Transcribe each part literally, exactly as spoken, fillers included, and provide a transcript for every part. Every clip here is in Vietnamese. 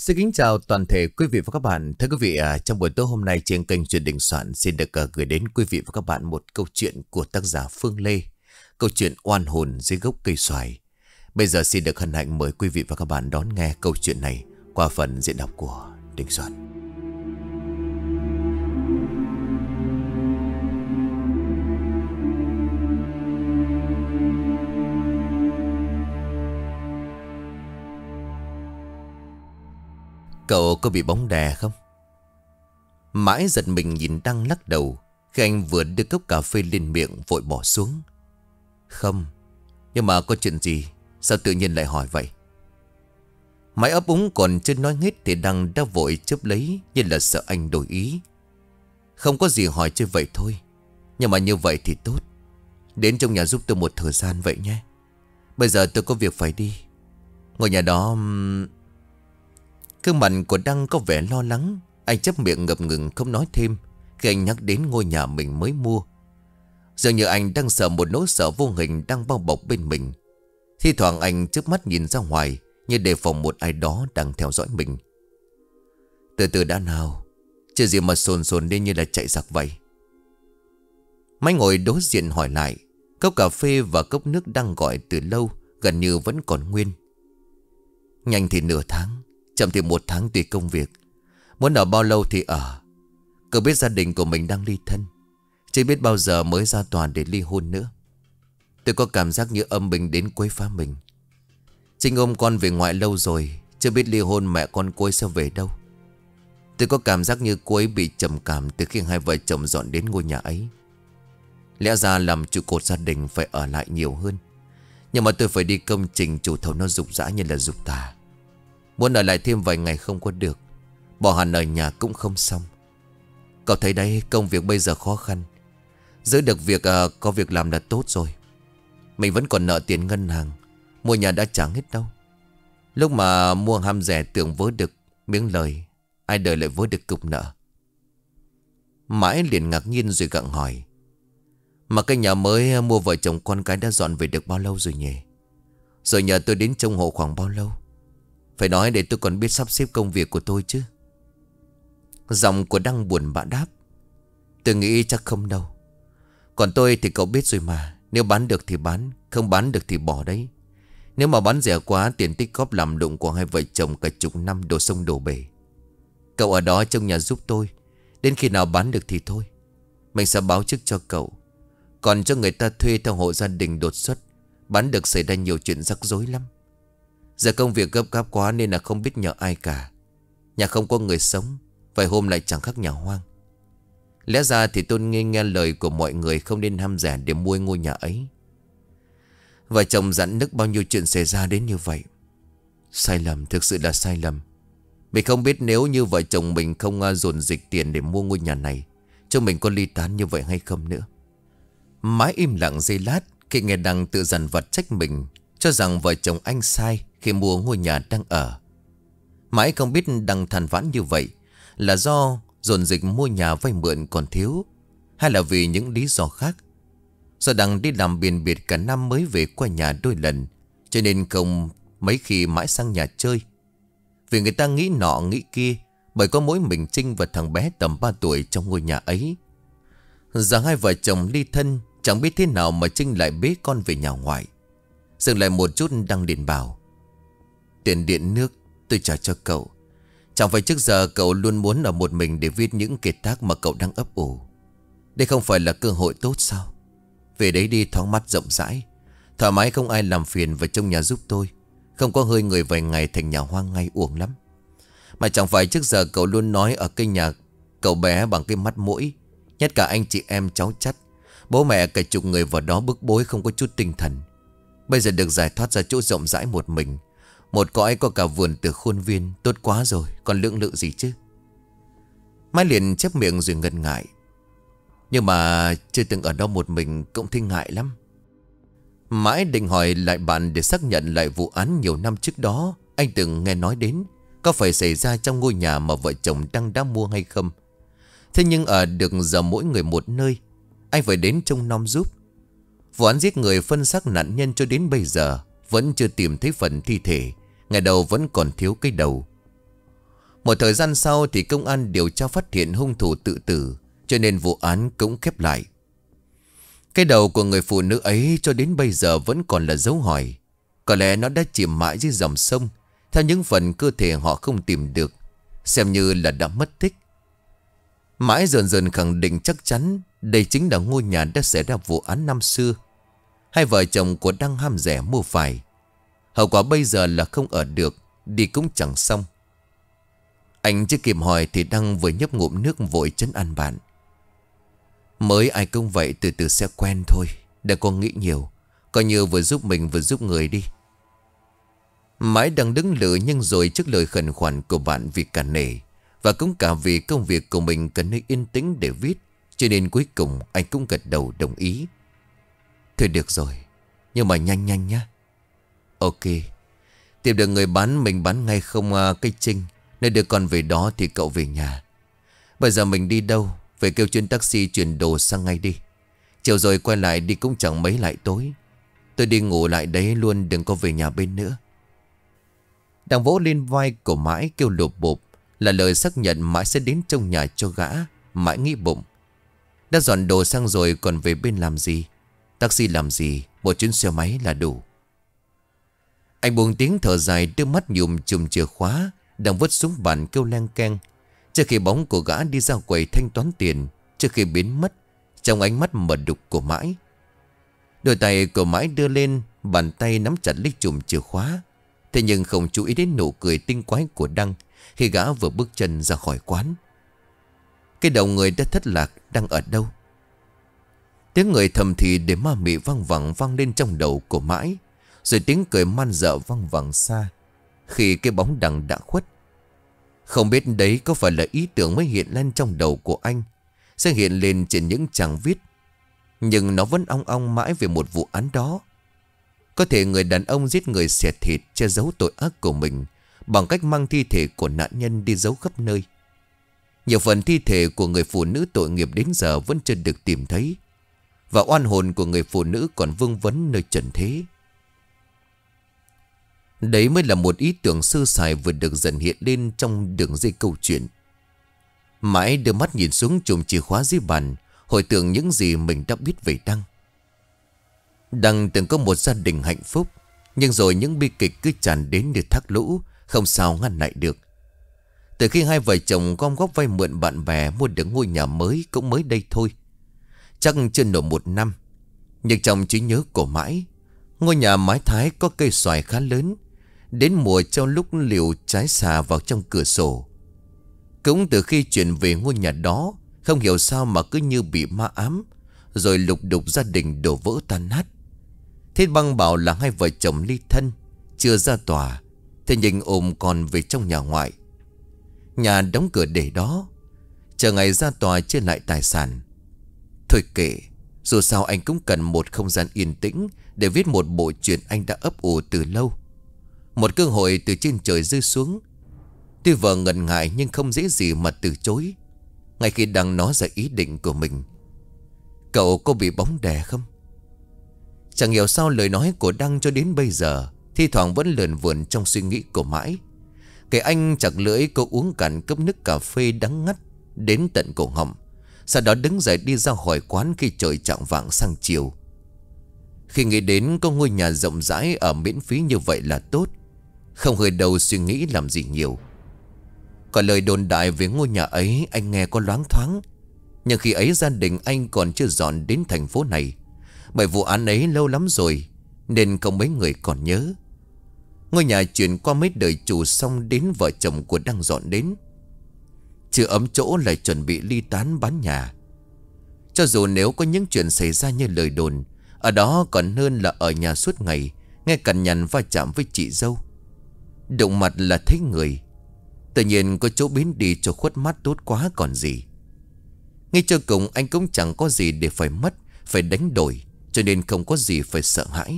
Xin kính chào toàn thể quý vị và các bạn. Thưa quý vị, à, trong buổi tối hôm nay trên kênh Chuyện Đình Soạn xin được à, gửi đến quý vị và các bạn một câu chuyện của tác giả Phương Lê. Câu chuyện oan hồn dưới gốc cây xoài. Bây giờ xin được hân hạnh mời quý vị và các bạn đón nghe câu chuyện này qua phần diễn đọc của Đình Soạn. Cậu có bị bóng đè không? Mãi giật mình nhìn Đăng lắc đầu khi anh vừa đưa cốc cà phê lên miệng vội bỏ xuống. Không. Nhưng mà có chuyện gì? Sao tự nhiên lại hỏi vậy? Mãi ấp úng còn chưa nói hết thì Đăng đã vội chớp lấy như là sợ anh đổi ý. Không có gì, hỏi chơi vậy thôi. Nhưng mà như vậy thì tốt. Đến trong nhà giúp tôi một thời gian vậy nhé. Bây giờ tôi có việc phải đi. Ngôi nhà đó... Gương mặt của Đăng có vẻ lo lắng. Anh chép miệng ngập ngừng không nói thêm khi anh nhắc đến ngôi nhà mình mới mua. Dường như anh đang sợ một nỗi sợ vô hình đang bao bọc bên mình. Thi thoảng anh chớp mắt nhìn ra ngoài như đề phòng một ai đó đang theo dõi mình. Từ từ đã nào. Chưa gì mà sồn sồn lên như là chạy giặc vậy. Máy ngồi đối diện hỏi lại. Cốc cà phê và cốc nước đang gọi từ lâu gần như vẫn còn nguyên. Nhanh thì nửa tháng, chậm thì một tháng tùy công việc. Muốn ở bao lâu thì ở. Cậu biết gia đình của mình đang ly thân, chưa biết bao giờ mới ra tòa để ly hôn nữa. Tôi có cảm giác như âm binh đến quấy phá mình. Trinh ôm con về ngoại lâu rồi, chưa biết ly hôn mẹ con cô ấy sẽ về đâu. Tôi có cảm giác như cô ấy bị trầm cảm từ khi hai vợ chồng dọn đến ngôi nhà ấy. Lẽ ra làm trụ cột gia đình phải ở lại nhiều hơn. Nhưng mà tôi phải đi công trình chủ thầu nó rục rã như là rục tà. Muốn ở lại thêm vài ngày không có được. Bỏ hẳn ở nhà cũng không xong. Cậu thấy đấy, công việc bây giờ khó khăn. Giữ được việc à, có việc làm là tốt rồi. Mình vẫn còn nợ tiền ngân hàng. Mua nhà đã chẳng hết đâu. Lúc mà mua ham rẻ tưởng vớ được miếng lời, ai đời lại vớ được cục nợ. Mãi liền ngạc nhiên rồi gặng hỏi. Mà cái nhà mới mua vợ chồng con cái đã dọn về được bao lâu rồi nhỉ? Rồi nhờ tôi đến trông hộ khoảng bao lâu? Phải nói để tôi còn biết sắp xếp công việc của tôi chứ. Giọng của Đăng buồn bã đáp. Tôi nghĩ chắc không đâu. Còn tôi thì cậu biết rồi mà. Nếu bán được thì bán, không bán được thì bỏ đấy. Nếu mà bán rẻ quá, tiền tích góp làm đụng của hai vợ chồng cả chục năm đổ sông đổ bể. Cậu ở đó trong nhà giúp tôi. Đến khi nào bán được thì thôi. Mình sẽ báo trước cho cậu. Còn cho người ta thuê theo hộ gia đình đột xuất, bán được xảy ra nhiều chuyện rắc rối lắm. Giờ công việc gấp gáp quá nên là không biết nhờ ai cả. Nhà không có người sống, vài hôm lại chẳng khác nhà hoang. Lẽ ra thì tôi nghe nghe lời của mọi người, không nên ham rẻ để mua ngôi nhà ấy. Vợ chồng dặn nức bao nhiêu chuyện xảy ra đến như vậy. Sai lầm, thực sự là sai lầm. Mình không biết nếu như vợ chồng mình không uh, dồn dịch tiền để mua ngôi nhà này, cho mình có ly tán như vậy hay không nữa. Mãi im lặng giây lát khi nghe Đăng tự dằn vặt trách mình, cho rằng vợ chồng anh sai khi mua ngôi nhà đang ở. Mãi không biết Đăng than vãn như vậy là do dồn dịch mua nhà vay mượn còn thiếu, hay là vì những lý do khác. Do Đăng đi làm biền biệt cả năm mới về qua nhà đôi lần, cho nên không mấy khi mãi sang nhà chơi. Vì người ta nghĩ nọ nghĩ kia, bởi có mỗi mình Trinh và thằng bé tầm ba tuổi trong ngôi nhà ấy. Giờ hai vợ chồng ly thân, chẳng biết thế nào mà Trinh lại bế con về nhà ngoại. Dừng lại một chút, Đăng liền bảo. Tiền điện nước tôi trả cho cậu. Chẳng phải trước giờ cậu luôn muốn ở một mình để viết những kiệt tác mà cậu đang ấp ủ. Đây không phải là cơ hội tốt sao? Về đấy đi, thoáng mắt rộng rãi, thoải mái, không ai làm phiền, và trong nhà giúp tôi. Không có hơi người vài ngày thành nhà hoang ngay uổng lắm. Mà chẳng phải trước giờ cậu luôn nói ở cái nhà cậu bé bằng cái mắt mũi, nhất cả anh chị em cháu chắt, bố mẹ cả chục người vào đó bức bối không có chút tinh thần. Bây giờ được giải thoát ra chỗ rộng rãi một mình, một cõi có cả vườn từ khuôn viên, tốt quá rồi, còn lưỡng lự gì chứ. Mai liền chép miệng rồi ngần ngại. Nhưng mà chưa từng ở đó một mình cũng thấy ngại lắm. Mãi định hỏi lại bạn để xác nhận lại vụ án nhiều năm trước đó anh từng nghe nói đến, có phải xảy ra trong ngôi nhà mà vợ chồng đang đã mua hay không. Thế nhưng ở được giờ mỗi người một nơi, anh phải đến trông nom giúp. Vụ án giết người phân xác nạn nhân cho đến bây giờ vẫn chưa tìm thấy phần thi thể, ngày đầu vẫn còn thiếu cái đầu. Một thời gian sau thì công an điều tra phát hiện hung thủ tự tử, cho nên vụ án cũng khép lại. Cái đầu của người phụ nữ ấy cho đến bây giờ vẫn còn là dấu hỏi. Có lẽ nó đã chìm mãi dưới dòng sông, theo những phần cơ thể họ không tìm được, xem như là đã mất tích. Mãi dần dần khẳng định chắc chắn đây chính là ngôi nhà đã xảy ra vụ án năm xưa. Hai vợ chồng của Đăng ham rẻ mua phải. Hậu quả bây giờ là không ở được, đi cũng chẳng xong. Anh chưa kịp hỏi thì Đăng vừa nhấp ngụm nước vội trấn an bạn. Mới ai cũng vậy, từ từ sẽ quen thôi. Đừng có nghĩ nhiều, coi như vừa giúp mình vừa giúp người đi. Mãi đang đứng lự, nhưng rồi trước lời khẩn khoản của bạn vì cả nể và cũng cả vì công việc của mình cần nơi yên tĩnh để viết, cho nên cuối cùng anh cũng gật đầu đồng ý. Thôi được rồi, nhưng mà nhanh nhanh nhá. Ok. Tìm được người bán mình bán ngay không à, cây Trinh. Nơi đưa con về đó thì cậu về nhà. Bây giờ mình đi đâu? Về kêu chuyến taxi chuyển đồ sang ngay đi. Chiều rồi quay lại đi cũng chẳng mấy lại tối. Tôi đi ngủ lại đấy luôn, đừng có về nhà bên nữa. Đang vỗ lên vai của Mãi kêu lụp bộp, là lời xác nhận Mãi sẽ đến trong nhà cho gã. Mãi nghĩ bụng, đã dọn đồ sang rồi còn về bên làm gì? Taxi làm gì? Một chuyến xe máy là đủ. Anh buông tiếng thở dài, đưa mắt nhùm chùm chìa khóa đang vứt xuống bàn kêu leng keng. Trước khi bóng của gã đi ra quầy thanh toán tiền, trước khi biến mất trong ánh mắt mờ đục của Mãi. Đôi tay của Mãi đưa lên, bàn tay nắm chặt lấy chùm chìa khóa. Thế nhưng không chú ý đến nụ cười tinh quái của Đăng khi gã vừa bước chân ra khỏi quán. Cái đầu người đã thất lạc đang ở đâu? Tiếng người thầm thì để ma mị vang vẳng vang lên trong đầu của Mãi. Rồi tiếng cười man dợ vang vẳng xa khi cái bóng Đăng đã khuất. Không biết đấy có phải là ý tưởng mới hiện lên trong đầu của anh, sẽ hiện lên trên những trang viết, nhưng nó vẫn ong ong mãi về một vụ án đó. Có thể người đàn ông giết người xẻ thịt che giấu tội ác của mình bằng cách mang thi thể của nạn nhân đi giấu khắp nơi. Nhiều phần thi thể của người phụ nữ tội nghiệp đến giờ vẫn chưa được tìm thấy, và oan hồn của người phụ nữ còn vương vấn nơi trần thế. Đấy mới là một ý tưởng sơ sài vừa được dần hiện lên trong đường dây câu chuyện. Mãi đưa mắt nhìn xuống chùm chìa khóa dưới bàn, hồi tưởng những gì mình đã biết về Đăng. Đăng từng có một gia đình hạnh phúc, nhưng rồi những bi kịch cứ tràn đến như thác lũ, không sao ngăn lại được. Từ khi hai vợ chồng gom góp vay mượn bạn bè mua được ngôi nhà mới cũng mới đây thôi, chắc chưa nổi một năm. Nhưng trong trí nhớ của Mãi, ngôi nhà mái Thái có cây xoài khá lớn, đến mùa trong lúc liều trái xà vào trong cửa sổ. Cũng từ khi chuyển về ngôi nhà đó, không hiểu sao mà cứ như bị ma ám, rồi lục đục gia đình đổ vỡ tan nát. Thiết Băng bảo là hai vợ chồng ly thân, chưa ra tòa, thế nhưng ôm con về trong nhà ngoại. Nhà đóng cửa để đó, chờ ngày ra tòa chia lại tài sản. Thôi kệ, dù sao anh cũng cần một không gian yên tĩnh để viết một bộ truyện anh đã ấp ủ từ lâu. Một cơ hội từ trên trời rơi xuống. Tuy vợ ngần ngại nhưng không dễ gì mà từ chối. Ngay khi đang nói ra ý định của mình. Cậu có bị bóng đè không? Chẳng hiểu sao lời nói của Đăng cho đến bây giờ thi thoảng vẫn lượn vườn trong suy nghĩ của Mãi. Cái anh chặt lưỡi cô uống cạn cốc nước cà phê đắng ngắt đến tận cổ họng, sau đó đứng dậy đi ra khỏi quán khi trời chạng vạng sang chiều. Khi nghĩ đến có ngôi nhà rộng rãi ở miễn phí như vậy là tốt, không hơi đầu suy nghĩ làm gì nhiều. Còn lời đồn đại về ngôi nhà ấy anh nghe có loáng thoáng, nhưng khi ấy gia đình anh còn chưa dọn đến thành phố này. Bởi vụ án ấy lâu lắm rồi nên không mấy người còn nhớ. Ngôi nhà chuyển qua mấy đời chủ xong đến vợ chồng của Đăng dọn đến. Chưa ấm chỗ lại chuẩn bị ly tán bán nhà. Cho dù nếu có những chuyện xảy ra như lời đồn, ở đó còn hơn là ở nhà suốt ngày, nghe cằn nhằn va chạm với chị dâu. Đụng mặt là thấy người. Tự nhiên có chỗ biến đi cho khuất mắt tốt quá còn gì. Ngay cho cùng anh cũng chẳng có gì để phải mất, phải đánh đổi, cho nên không có gì phải sợ hãi.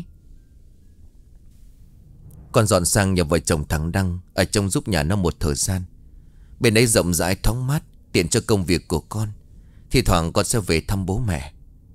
Con dọn sang nhà vợ chồng thằng Đăng ở trong giúp nhà nó một thời gian. Bên ấy rộng rãi thoáng mát, tiện cho công việc của con. Thì thoảng con sẽ về thăm bố mẹ.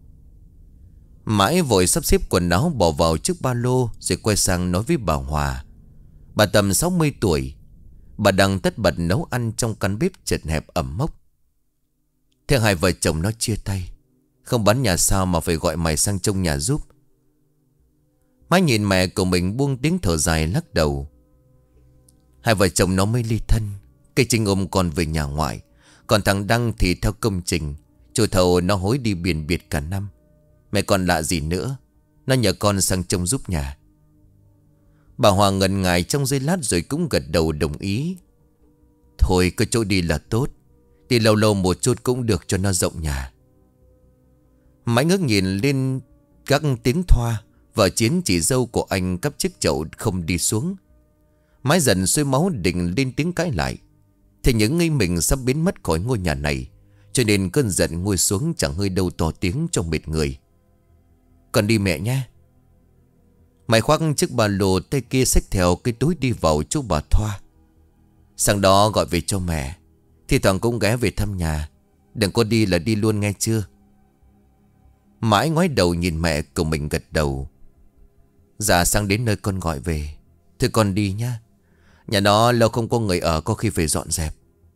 Mãi vội sắp xếp quần áo bỏ vào chiếc ba lô, rồi quay sang nói với bà Hòa. Bà tầm sáu mươi tuổi. Bà đang tất bật nấu ăn trong căn bếp chật hẹp ẩm mốc. Thế hai vợ chồng nó chia tay. Không bán nhà sao mà phải gọi mày sang trông nhà giúp. Mãi nhìn mẹ của mình buông tiếng thở dài lắc đầu. Hai vợ chồng nó mới ly thân. Cây Trinh ôm con về nhà ngoại. Còn thằng Đăng thì theo công trình. Chủ thầu nó hối đi biển biệt cả năm. Mẹ còn lạ gì nữa. Nó nhờ con sang trông giúp nhà. Bà Hòa ngần ngại trong giây lát rồi cũng gật đầu đồng ý. Thôi có chỗ đi là tốt. Đi lâu lâu một chút cũng được cho nó rộng nhà. Mãi ngước nhìn lên các tiếng thoa. Vợ Chiến chị dâu của anh cắp chiếc chậu không đi xuống. Mãi dần sôi máu định lên tiếng cãi lại. Thế những nghi mình sắp biến mất khỏi ngôi nhà này. Cho nên cơn giận ngồi xuống chẳng hơi đâu to tiếng trong mệt người. Còn đi mẹ nha. Mày khoác chiếc ba lô, tay kia xách theo cái túi đi vào chỗ bà Thoa. Sáng đó gọi về cho mẹ. Thì thoảng cũng ghé về thăm nhà. Đừng có đi là đi luôn nghe chưa. Mãi ngoái đầu nhìn mẹ của mình gật đầu. Dạ sang đến nơi con gọi về. Thôi con đi nha. Nhà nó lâu không có người ở, có khi phải dọn dẹp.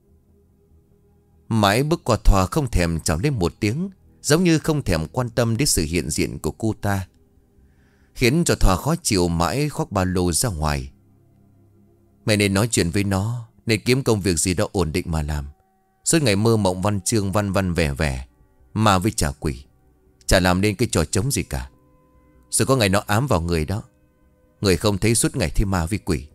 Mãi bước qua Thoa không thèm chào lên một tiếng. Giống như không thèm quan tâm đến sự hiện diện của cô ta. Khiến cho Thoa khó chịu, mãi khoác ba lô ra ngoài. Mẹ nên nói chuyện với nó. Nên kiếm công việc gì đó ổn định mà làm. Suốt ngày mơ mộng văn chương văn văn vẻ vẻ. Mà với trả quỷ. Chả làm nên cái trò trống gì cả. Rồi có ngày nó ám vào người đó. Người không thấy suốt ngày thì ma với quỷ.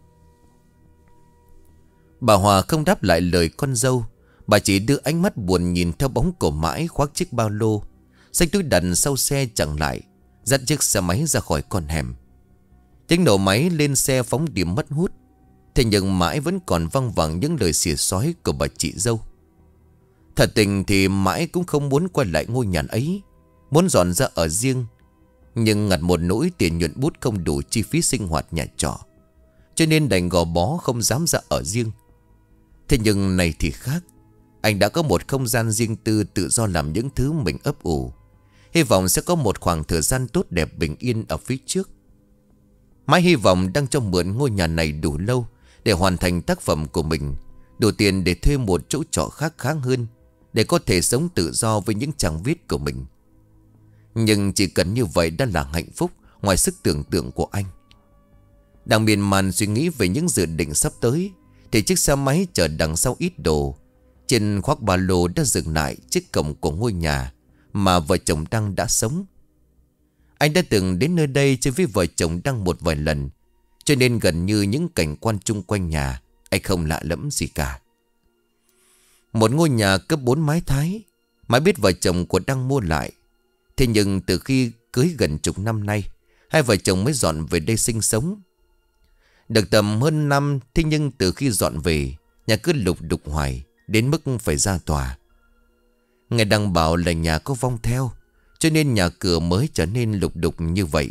Bà Hòa không đáp lại lời con dâu. Bà chỉ đưa ánh mắt buồn nhìn theo bóng của Mãi khoác chiếc ba lô, xách túi đặt sau xe chẳng lại, dắt chiếc xe máy ra khỏi con hẻm. Tiếng nổ máy lên xe phóng điểm mất hút. Thế nhưng Mãi vẫn còn văng vẳng những lời xỉa xói của bà chị dâu. Thật tình thì Mãi cũng không muốn quay lại ngôi nhà ấy, muốn dọn ra ở riêng. Nhưng ngặt một nỗi tiền nhuận bút không đủ chi phí sinh hoạt nhà trọ, cho nên đành gò bó không dám ra ở riêng. Thế nhưng này thì khác. Anh đã có một không gian riêng tư, tự do làm những thứ mình ấp ủ. Hy vọng sẽ có một khoảng thời gian tốt đẹp bình yên ở phía trước. Mãi hy vọng đang cho mượn ngôi nhà này đủ lâu để hoàn thành tác phẩm của mình, đủ tiền để thuê một chỗ trọ khác khá hơn, để có thể sống tự do với những trang viết của mình. Nhưng chỉ cần như vậy đã là hạnh phúc ngoài sức tưởng tượng của anh. Đang miên man suy nghĩ về những dự định sắp tới, thì chiếc xe máy chở đằng sau ít đồ. Trên khoác ba lô đã dừng lại trước cổng của ngôi nhà mà vợ chồng Đăng đã sống. Anh đã từng đến nơi đây chơi với vợ chồng Đăng một vài lần, cho nên gần như những cảnh quan chung quanh nhà anh không lạ lẫm gì cả. Một ngôi nhà cấp bốn mái Thái. Mãi biết vợ chồng của Đăng mua lại. Thế nhưng từ khi cưới gần chục năm nay, hai vợ chồng mới dọn về đây sinh sống. Được tầm hơn năm, thế nhưng từ khi dọn về, nhà cứ lục đục hoài, đến mức phải ra tòa. Nghe Đăng bảo là nhà có vong theo, cho nên nhà cửa mới trở nên lục đục như vậy.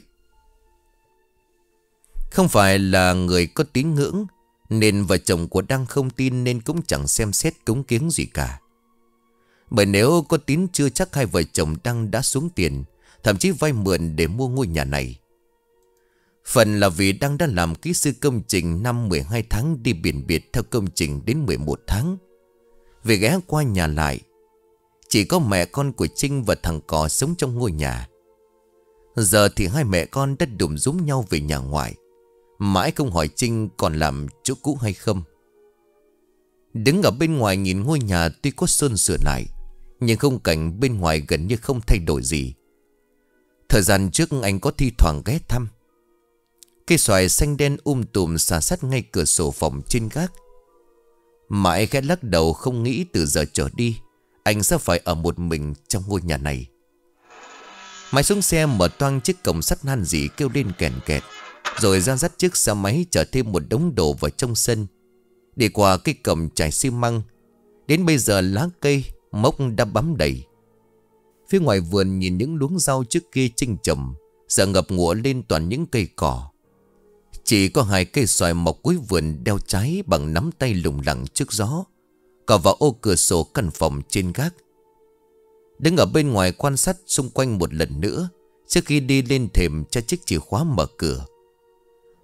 Không phải là người có tín ngưỡng, nên vợ chồng của Đăng không tin, nên cũng chẳng xem xét cúng kiếng gì cả. Bởi nếu có tín chưa chắc hai vợ chồng Đăng đã xuống tiền, thậm chí vay mượn để mua ngôi nhà này. Phần là vì Đăng đã làm kỹ sư công trình năm mười hai tháng đi biển biệt theo công trình đến mười một tháng. Vì ghé qua nhà lại, chỉ có mẹ con của Trinh và thằng Cò sống trong ngôi nhà. Giờ thì hai mẹ con đã đùm rúm nhau về nhà ngoại. Mãi không hỏi Trinh còn làm chỗ cũ hay không. Đứng ở bên ngoài nhìn ngôi nhà tuy có sơn sửa lại, nhưng khung cảnh bên ngoài gần như không thay đổi gì. Thời gian trước anh có thi thoảng ghé thăm. Cây xoài xanh đen um tùm xà sát ngay cửa sổ phòng trên gác. Mãi khẽ lắc đầu, không nghĩ từ giờ trở đi anh sẽ phải ở một mình trong ngôi nhà này. Mãi xuống xe mở toang chiếc cổng sắt han gì kêu lên kèn kẹt, rồi ra dắt chiếc xe máy chở thêm một đống đồ vào trong sân. Đi qua cái cổng trải xi măng, đến bây giờ lá cây mốc đã bắm đầy. Phía ngoài vườn nhìn những luống rau trước kia Trinh trồng, giờ ngập ngụa lên toàn những cây cỏ. Chỉ có hai cây xoài mọc cuối vườn đeo trái bằng nắm tay lủng lẳng trước gió, cỏ vào ô cửa sổ căn phòng trên gác. Đứng ở bên ngoài quan sát xung quanh một lần nữa trước khi đi lên thềm cho chiếc chìa khóa mở cửa.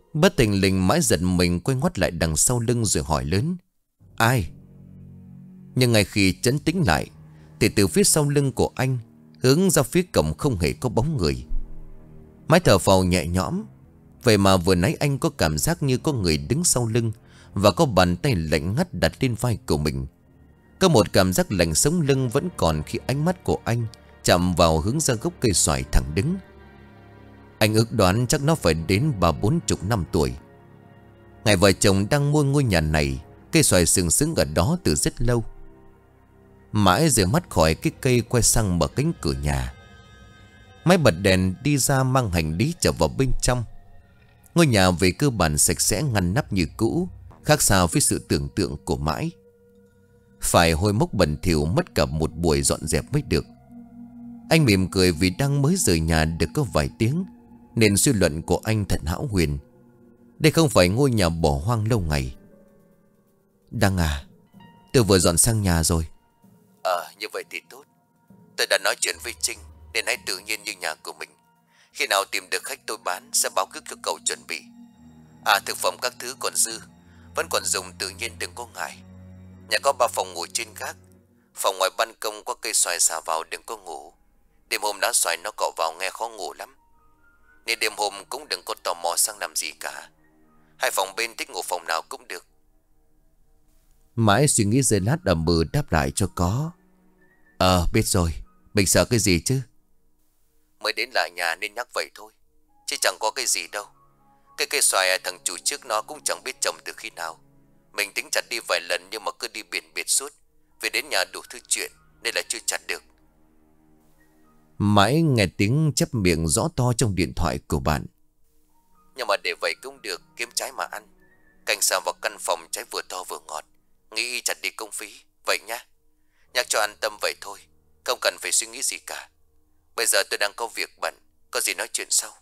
Bất tình lình Mãi giật mình quay ngoắt lại đằng sau lưng rồi hỏi lớn: Ai? Nhưng ngay khi trấn tĩnh lại thì từ phía sau lưng của anh hướng ra phía cổng không hề có bóng người. Mãi thở phào nhẹ nhõm. Vậy mà vừa nãy anh có cảm giác như có người đứng sau lưng, và có bàn tay lạnh ngắt đặt lên vai của mình. Có một cảm giác lạnh sống lưng vẫn còn khi ánh mắt của anh chạm vào hướng ra gốc cây xoài thẳng đứng. Anh ước đoán chắc nó phải đến ba bốn chục năm tuổi. Ngày vợ chồng đang mua ngôi nhà này, cây xoài sừng sững ở đó từ rất lâu. Mãi rời mắt khỏi cái cây, quay sang mở cánh cửa nhà. Máy bật đèn đi ra mang hành lý trở vào bên trong. Ngôi nhà về cơ bản sạch sẽ ngăn nắp như cũ, khác xa với sự tưởng tượng của Mãi. Phải hôi mốc bẩn thỉu mất cả một buổi dọn dẹp mới được. Anh mỉm cười vì đang mới rời nhà được có vài tiếng, nên suy luận của anh thật hão huyền. Đây không phải ngôi nhà bỏ hoang lâu ngày. Đăng à, tôi vừa dọn sang nhà rồi. Ờ, như vậy thì tốt. Tôi đã nói chuyện với Trinh, nên hãy tự nhiên như nhà của mình. Khi nào tìm được khách tôi bán sẽ báo cứ cho cậu chuẩn bị. À, thực phẩm các thứ còn dư, vẫn còn dùng, tự nhiên đừng có ngại. Nhà có ba phòng ngủ trên gác. Phòng ngoài ban công có cây xoài xả vào, đừng có ngủ. Đêm hôm lá xoài nó cọ vào nghe khó ngủ lắm. Nên đêm hôm cũng đừng có tò mò sang làm gì cả. Hai phòng bên thích ngủ phòng nào cũng được. Mãi suy nghĩ giây lát ầm mừ đáp lại cho có. Ờ, biết rồi. Mình sợ cái gì chứ? Mới đến lại nhà nên nhắc vậy thôi, chứ chẳng có cái gì đâu. Cái cây xoài thằng chủ trước nó cũng chẳng biết trồng từ khi nào. Mình tính chặt đi vài lần nhưng mà cứ đi biển biệt suốt. Về đến nhà đủ thứ chuyện nên là chưa chặt được. Mãi nghe tiếng chép miệng rõ to trong điện thoại của bạn. Nhưng mà để vậy cũng được, kiếm trái mà ăn. Canh sao vào căn phòng trái vừa to vừa ngọt. Nghĩ chặt đi công phí. Vậy nhá. Nhắc cho an tâm vậy thôi, không cần phải suy nghĩ gì cả. Bây giờ tôi đang có việc bận, có gì nói chuyện sau.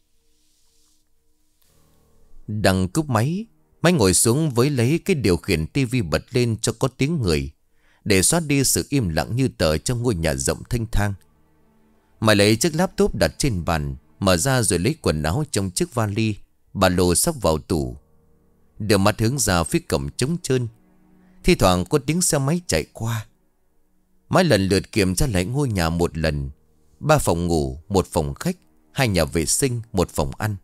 Đằng cúp máy, Máy ngồi xuống với lấy cái điều khiển tivi bật lên cho có tiếng người, để xóa đi sự im lặng như tờ trong ngôi nhà rộng thênh thang. Mà lấy chiếc laptop đặt trên bàn, mở ra rồi lấy quần áo trong chiếc vali, ba lô sắp vào tủ. Đưa mắt hướng ra phía cổng trống trơn. Thi thoảng có tiếng xe máy chạy qua. Máy lần lượt kiểm tra lại ngôi nhà một lần. Ba phòng ngủ, một phòng khách, hai nhà vệ sinh, một phòng ăn.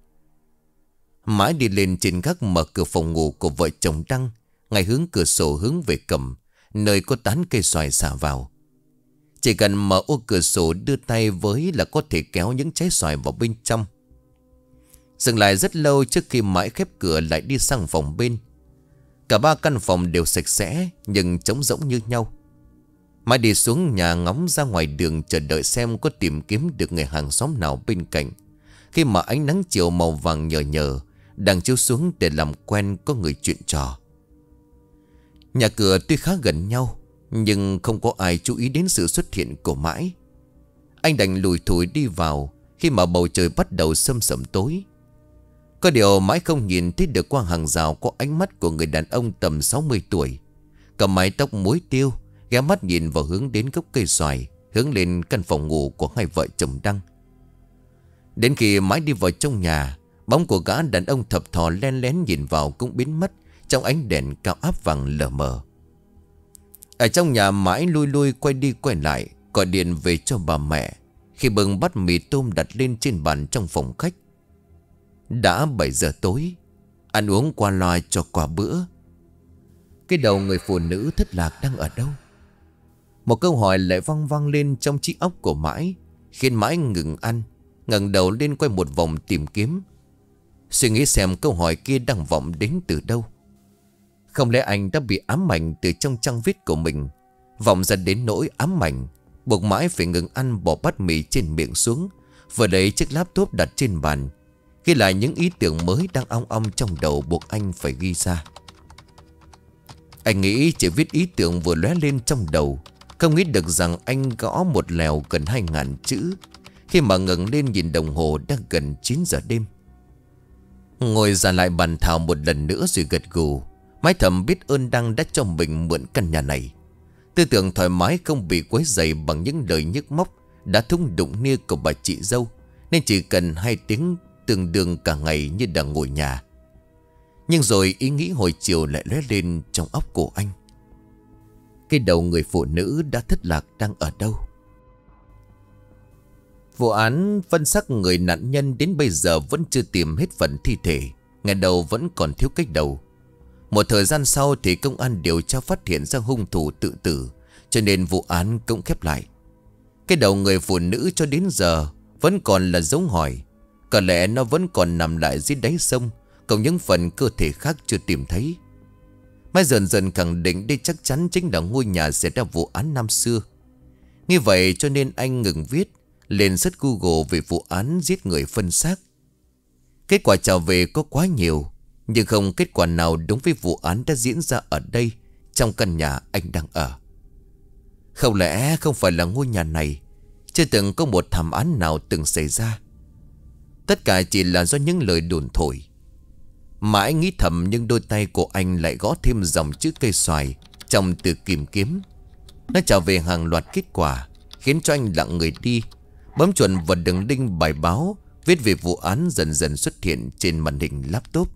Mãi đi lên trên gác mở cửa phòng ngủ của vợ chồng Đăng, ngay hướng cửa sổ hướng về cầm, nơi có tán cây xoài xả vào. Chỉ cần mở ô cửa sổ đưa tay với là có thể kéo những trái xoài vào bên trong. Dừng lại rất lâu trước khi Mãi khép cửa lại đi sang phòng bên. Cả ba căn phòng đều sạch sẽ nhưng trống rỗng như nhau. Mãi đi xuống nhà ngóng ra ngoài đường chờ đợi xem có tìm kiếm được người hàng xóm nào bên cạnh, khi mà ánh nắng chiều màu vàng nhờ nhờ đang chiếu xuống để làm quen có người chuyện trò. Nhà cửa tuy khá gần nhau nhưng không có ai chú ý đến sự xuất hiện của Mãi. Anh đành lùi thủi đi vào khi mà bầu trời bắt đầu sâm sẩm tối. Có điều Mãi không nhìn thấy được qua hàng rào có ánh mắt của người đàn ông tầm sáu mươi tuổi, cầm mái tóc muối tiêu, ghé mắt nhìn vào hướng đến gốc cây xoài, hướng lên căn phòng ngủ của hai vợ chồng Đăng. Đến khi Mãi đi vào trong nhà, bóng của gã đàn ông thập thò len lén nhìn vào cũng biến mất trong ánh đèn cao áp vàng lờ mờ. Ở trong nhà Mãi lui lui quay đi quay lại, gọi điện về cho bà mẹ khi bưng bát mì tôm đặt lên trên bàn trong phòng khách. Đã bảy giờ tối, ăn uống qua loa cho qua bữa. Cái đầu người phụ nữ thất lạc đang ở đâu? Một câu hỏi lại vang vang lên trong trí óc của Mãi, khiến Mãi ngừng ăn, ngẩng đầu lên quay một vòng tìm kiếm, suy nghĩ xem câu hỏi kia đang vọng đến từ đâu. Không lẽ anh đã bị ám ảnh từ trong trang viết của mình, vọng ra đến nỗi ám ảnh buộc Mãi phải ngừng ăn, bỏ bát mì trên miệng xuống, vừa lấy chiếc laptop đặt trên bàn, ghi lại những ý tưởng mới đang ong ong trong đầu buộc anh phải ghi ra. Anh nghĩ chỉ viết ý tưởng vừa lóe lên trong đầu, không nghĩ được rằng anh gõ một lèo gần hai ngàn chữ khi mà ngẩng lên nhìn đồng hồ đã gần chín giờ đêm. Ngồi ra lại bàn thảo một lần nữa rồi gật gù. Mãi thầm biết ơn Đăng đã cho mình mượn căn nhà này. Tư tưởng thoải mái không bị quấy rầy bằng những lời nhức móc đã thung đụng nia của bà chị dâu, nên chỉ cần hai tiếng tương đương cả ngày như đang ngồi nhà Nhưng rồi ý nghĩ hồi chiều lại lóe lên trong óc của anh. Cái đầu người phụ nữ đã thất lạc đang ở đâu? Vụ án phân xác người nạn nhân đến bây giờ vẫn chưa tìm hết phần thi thể. Ngày đầu vẫn còn thiếu cái đầu. Một thời gian sau thì công an điều tra phát hiện ra hung thủ tự tử, cho nên vụ án cũng khép lại. Cái đầu người phụ nữ cho đến giờ vẫn còn là dấu hỏi. Có lẽ nó vẫn còn nằm lại dưới đáy sông, còn những phần cơ thể khác chưa tìm thấy. Mai dần dần khẳng định đây chắc chắn chính là ngôi nhà xảy ra vụ án năm xưa. Như vậy cho nên anh ngừng viết, lên search Google về vụ án giết người phân xác. Kết quả trả về có quá nhiều, nhưng không kết quả nào đúng với vụ án đã diễn ra ở đây, trong căn nhà anh đang ở. Không lẽ không phải là ngôi nhà này chưa từng có một thảm án nào từng xảy ra? Tất cả chỉ là do những lời đồn thổi. Mãi nghĩ thầm nhưng đôi tay của anh lại gõ thêm dòng chữ cây xoài trong từ tìm kiếm. Nó trả về hàng loạt kết quả, khiến cho anh lặng người đi. Bấm chuột vào đường link bài báo viết về vụ án dần dần xuất hiện trên màn hình laptop.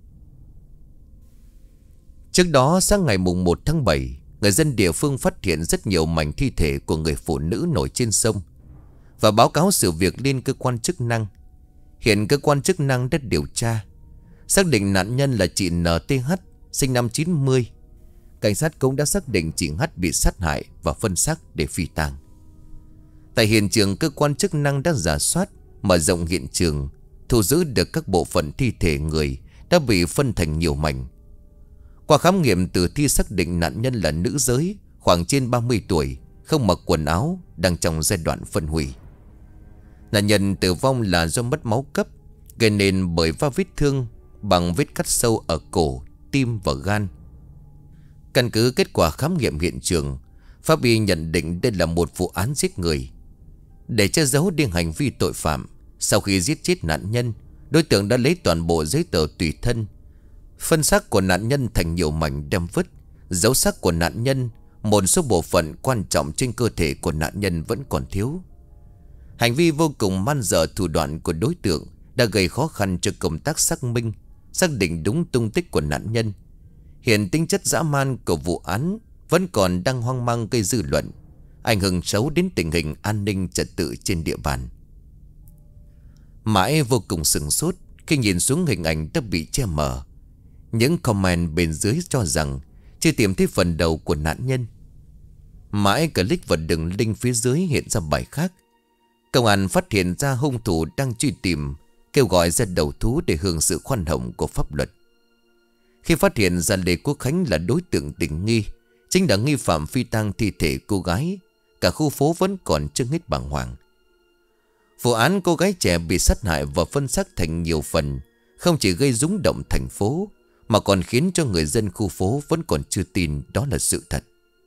Trước đó sáng ngày mùng một tháng bảy, người dân địa phương phát hiện rất nhiều mảnh thi thể của người phụ nữ nổi trên sông và báo cáo sự việc lên cơ quan chức năng. Hiện cơ quan chức năng đã điều tra, xác định nạn nhân là chị en tê hát sinh năm chín mươi. Cảnh sát cũng đã xác định chị H bị sát hại và phân xác để phi tang. Tại hiện trường, cơ quan chức năng đã rà soát, mở rộng hiện trường, thu giữ được các bộ phận thi thể người đã bị phân thành nhiều mảnh. Qua khám nghiệm tử thi xác định nạn nhân là nữ giới, khoảng trên ba mươi tuổi, không mặc quần áo, đang trong giai đoạn phân hủy. Nạn nhân tử vong là do mất máu cấp, gây nên bởi va vết thương bằng vết cắt sâu ở cổ, tim và gan. Căn cứ kết quả khám nghiệm hiện trường, pháp y nhận định đây là một vụ án giết người. Để che giấu đi hành vi tội phạm, sau khi giết chết nạn nhân, đối tượng đã lấy toàn bộ giấy tờ tùy thân, phân xác của nạn nhân thành nhiều mảnh đem vứt. Dấu xác của nạn nhân, một số bộ phận quan trọng trên cơ thể của nạn nhân vẫn còn thiếu. Hành vi vô cùng man dợ thủ đoạn của đối tượng đã gây khó khăn cho công tác xác minh, xác định đúng tung tích của nạn nhân. Hiện tính chất dã man của vụ án vẫn còn đang hoang mang gây dư luận, ảnh hưởng xấu đến tình hình an ninh trật tự trên địa bàn. Mãi vô cùng sửng sốt khi nhìn xuống hình ảnh đã bị che mờ. Những comment bên dưới cho rằng chưa tìm thấy phần đầu của nạn nhân. Mãi click vào đường link phía dưới hiện ra bài khác. Công an phát hiện ra hung thủ đang truy tìm, kêu gọi ra đầu thú để hưởng sự khoan hồng của pháp luật. Khi phát hiện ra Lê Quốc Khánh là đối tượng tình nghi, chính là nghi phạm phi tang thi thể cô gái, cả khu phố vẫn còn chưa hết bàng hoàng. Vụ án cô gái trẻ bị sát hại và phân xác thành nhiều phần không chỉ gây rúng động thành phố, mà còn khiến cho người dân khu phố vẫn còn chưa tin đó là sự thật.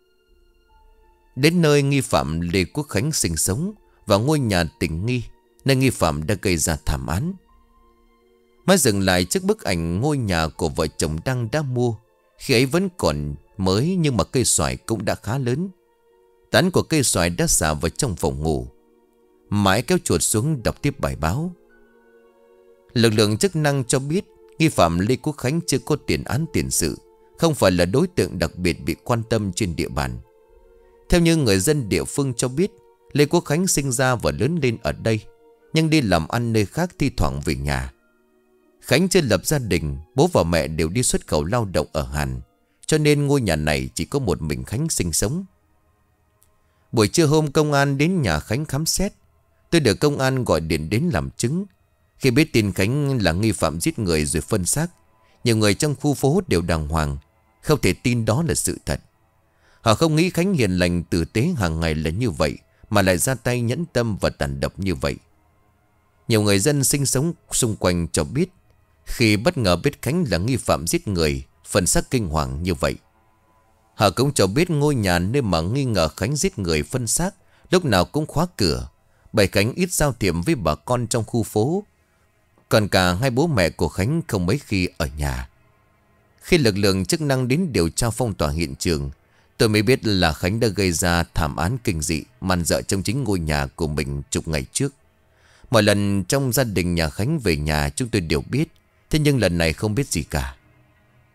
Đến nơi nghi phạm Lê Quốc Khánh sinh sống và ngôi nhà tình nghi, nơi nghi phạm đã gây ra thảm án. Mới dừng lại trước bức ảnh ngôi nhà của vợ chồng Đăng đã mua. Khi ấy vẫn còn mới nhưng mà cây xoài cũng đã khá lớn. Tán của cây xoài đã xả vào trong phòng ngủ. Mãi kéo chuột xuống đọc tiếp bài báo. Lực lượng chức năng cho biết nghi phạm Lê Quốc Khánh chưa có tiền án tiền sự, không phải là đối tượng đặc biệt bị quan tâm trên địa bàn. Theo như người dân địa phương cho biết, Lê Quốc Khánh sinh ra và lớn lên ở đây, nhưng đi làm ăn nơi khác thi thoảng về nhà. Khánh chưa lập gia đình, bố và mẹ đều đi xuất khẩu lao động ở Hàn, cho nên ngôi nhà này chỉ có một mình Khánh sinh sống. Buổi trưa hôm công an đến nhà Khánh khám xét. Tôi được công an gọi điện đến làm chứng. Khi biết tin Khánh là nghi phạm giết người rồi phân xác, nhiều người trong khu phố đều đàng hoàng, không thể tin đó là sự thật. Họ không nghĩ Khánh hiền lành tử tế hàng ngày là như vậy, mà lại ra tay nhẫn tâm và tàn độc như vậy. Nhiều người dân sinh sống xung quanh cho biết, khi bất ngờ biết Khánh là nghi phạm giết người, phân xác kinh hoàng như vậy. Họ cũng cho biết ngôi nhà nơi mà nghi ngờ Khánh giết người phân xác lúc nào cũng khóa cửa, bởi Khánh ít giao thiệp với bà con trong khu phố. Còn cả hai bố mẹ của Khánh không mấy khi ở nhà. Khi lực lượng chức năng đến điều tra phong tỏa hiện trường, tôi mới biết là Khánh đã gây ra thảm án kinh dị man dợ trong chính ngôi nhà của mình chục ngày trước. Mọi lần trong gia đình nhà Khánh về nhà chúng tôi đều biết, thế nhưng lần này không biết gì cả.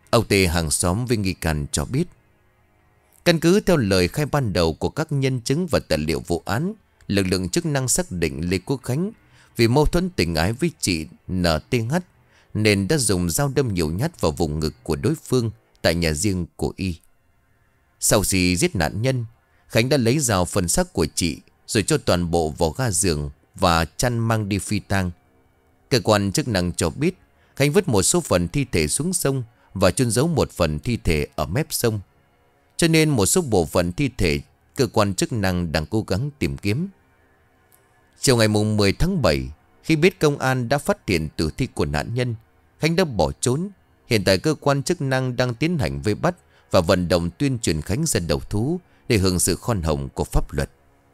Ông Tê hàng xóm với nghi can cho biết, căn cứ theo lời khai ban đầu của các nhân chứng và tài liệu vụ án, lực lượng chức năng xác định Lê Quốc Khánh vì mâu thuẫn tình ái với chị en tê hát nên đã dùng dao đâm nhiều nhát vào vùng ngực của đối phương tại nhà riêng của y. Sau khi giết nạn nhân, Khánh đã lấy dao phần xác của chị rồi cho toàn bộ vào ga giường và chăn mang đi phi tang. Cơ quan chức năng cho biết Khánh vứt một số phần thi thể xuống sông và chôn giấu một phần thi thể ở mép sông. Cho nên một số bộ phận thi thể cơ quan chức năng đang cố gắng tìm kiếm. Chiều ngày mười tháng bảy, khi biết công an đã phát hiện tử thi của nạn nhân, Khánh đã bỏ trốn. Hiện tại cơ quan chức năng đang tiến hành vây bắt và vận động tuyên truyền Khánh ra đầu thú để hưởng sự khoan hồng của pháp luật.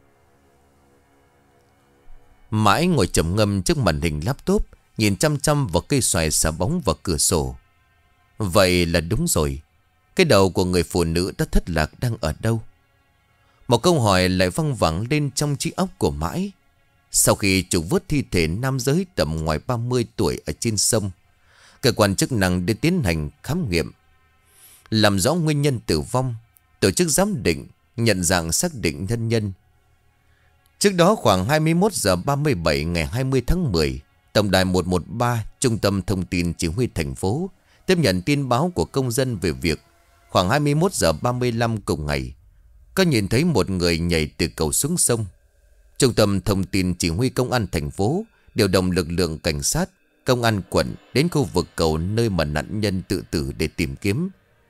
Mãi ngồi trầm ngâm trước màn hình laptop, nhìn chăm chăm vào cây xoài xà bóng vào cửa sổ. Vậy là đúng rồi, cái đầu của người phụ nữ đã thất lạc đang ở đâu? Một câu hỏi lại văng vẳng lên trong trí óc của Mãi. Sau khi trục vớt thi thể nam giới tầm ngoài ba mươi tuổi ở trên sông, cơ quan chức năng đã tiến hành khám nghiệm, làm rõ nguyên nhân tử vong, tổ chức giám định, nhận dạng xác định thân nhân. Trước đó khoảng hai mươi mốt giờ ba mươi bảy ngày hai mươi tháng mười, Tổng đài một một ba Trung tâm Thông tin Chỉ huy thành phố tiếp nhận tin báo của công dân về việc khoảng hai mươi mốt giờ ba mươi lăm cùng ngày có nhìn thấy một người nhảy từ cầu xuống sông. Trung tâm Thông tin Chỉ huy Công an thành phố điều động lực lượng cảnh sát, công an quận đến khu vực cầu nơi mà nạn nhân tự tử để tìm kiếm.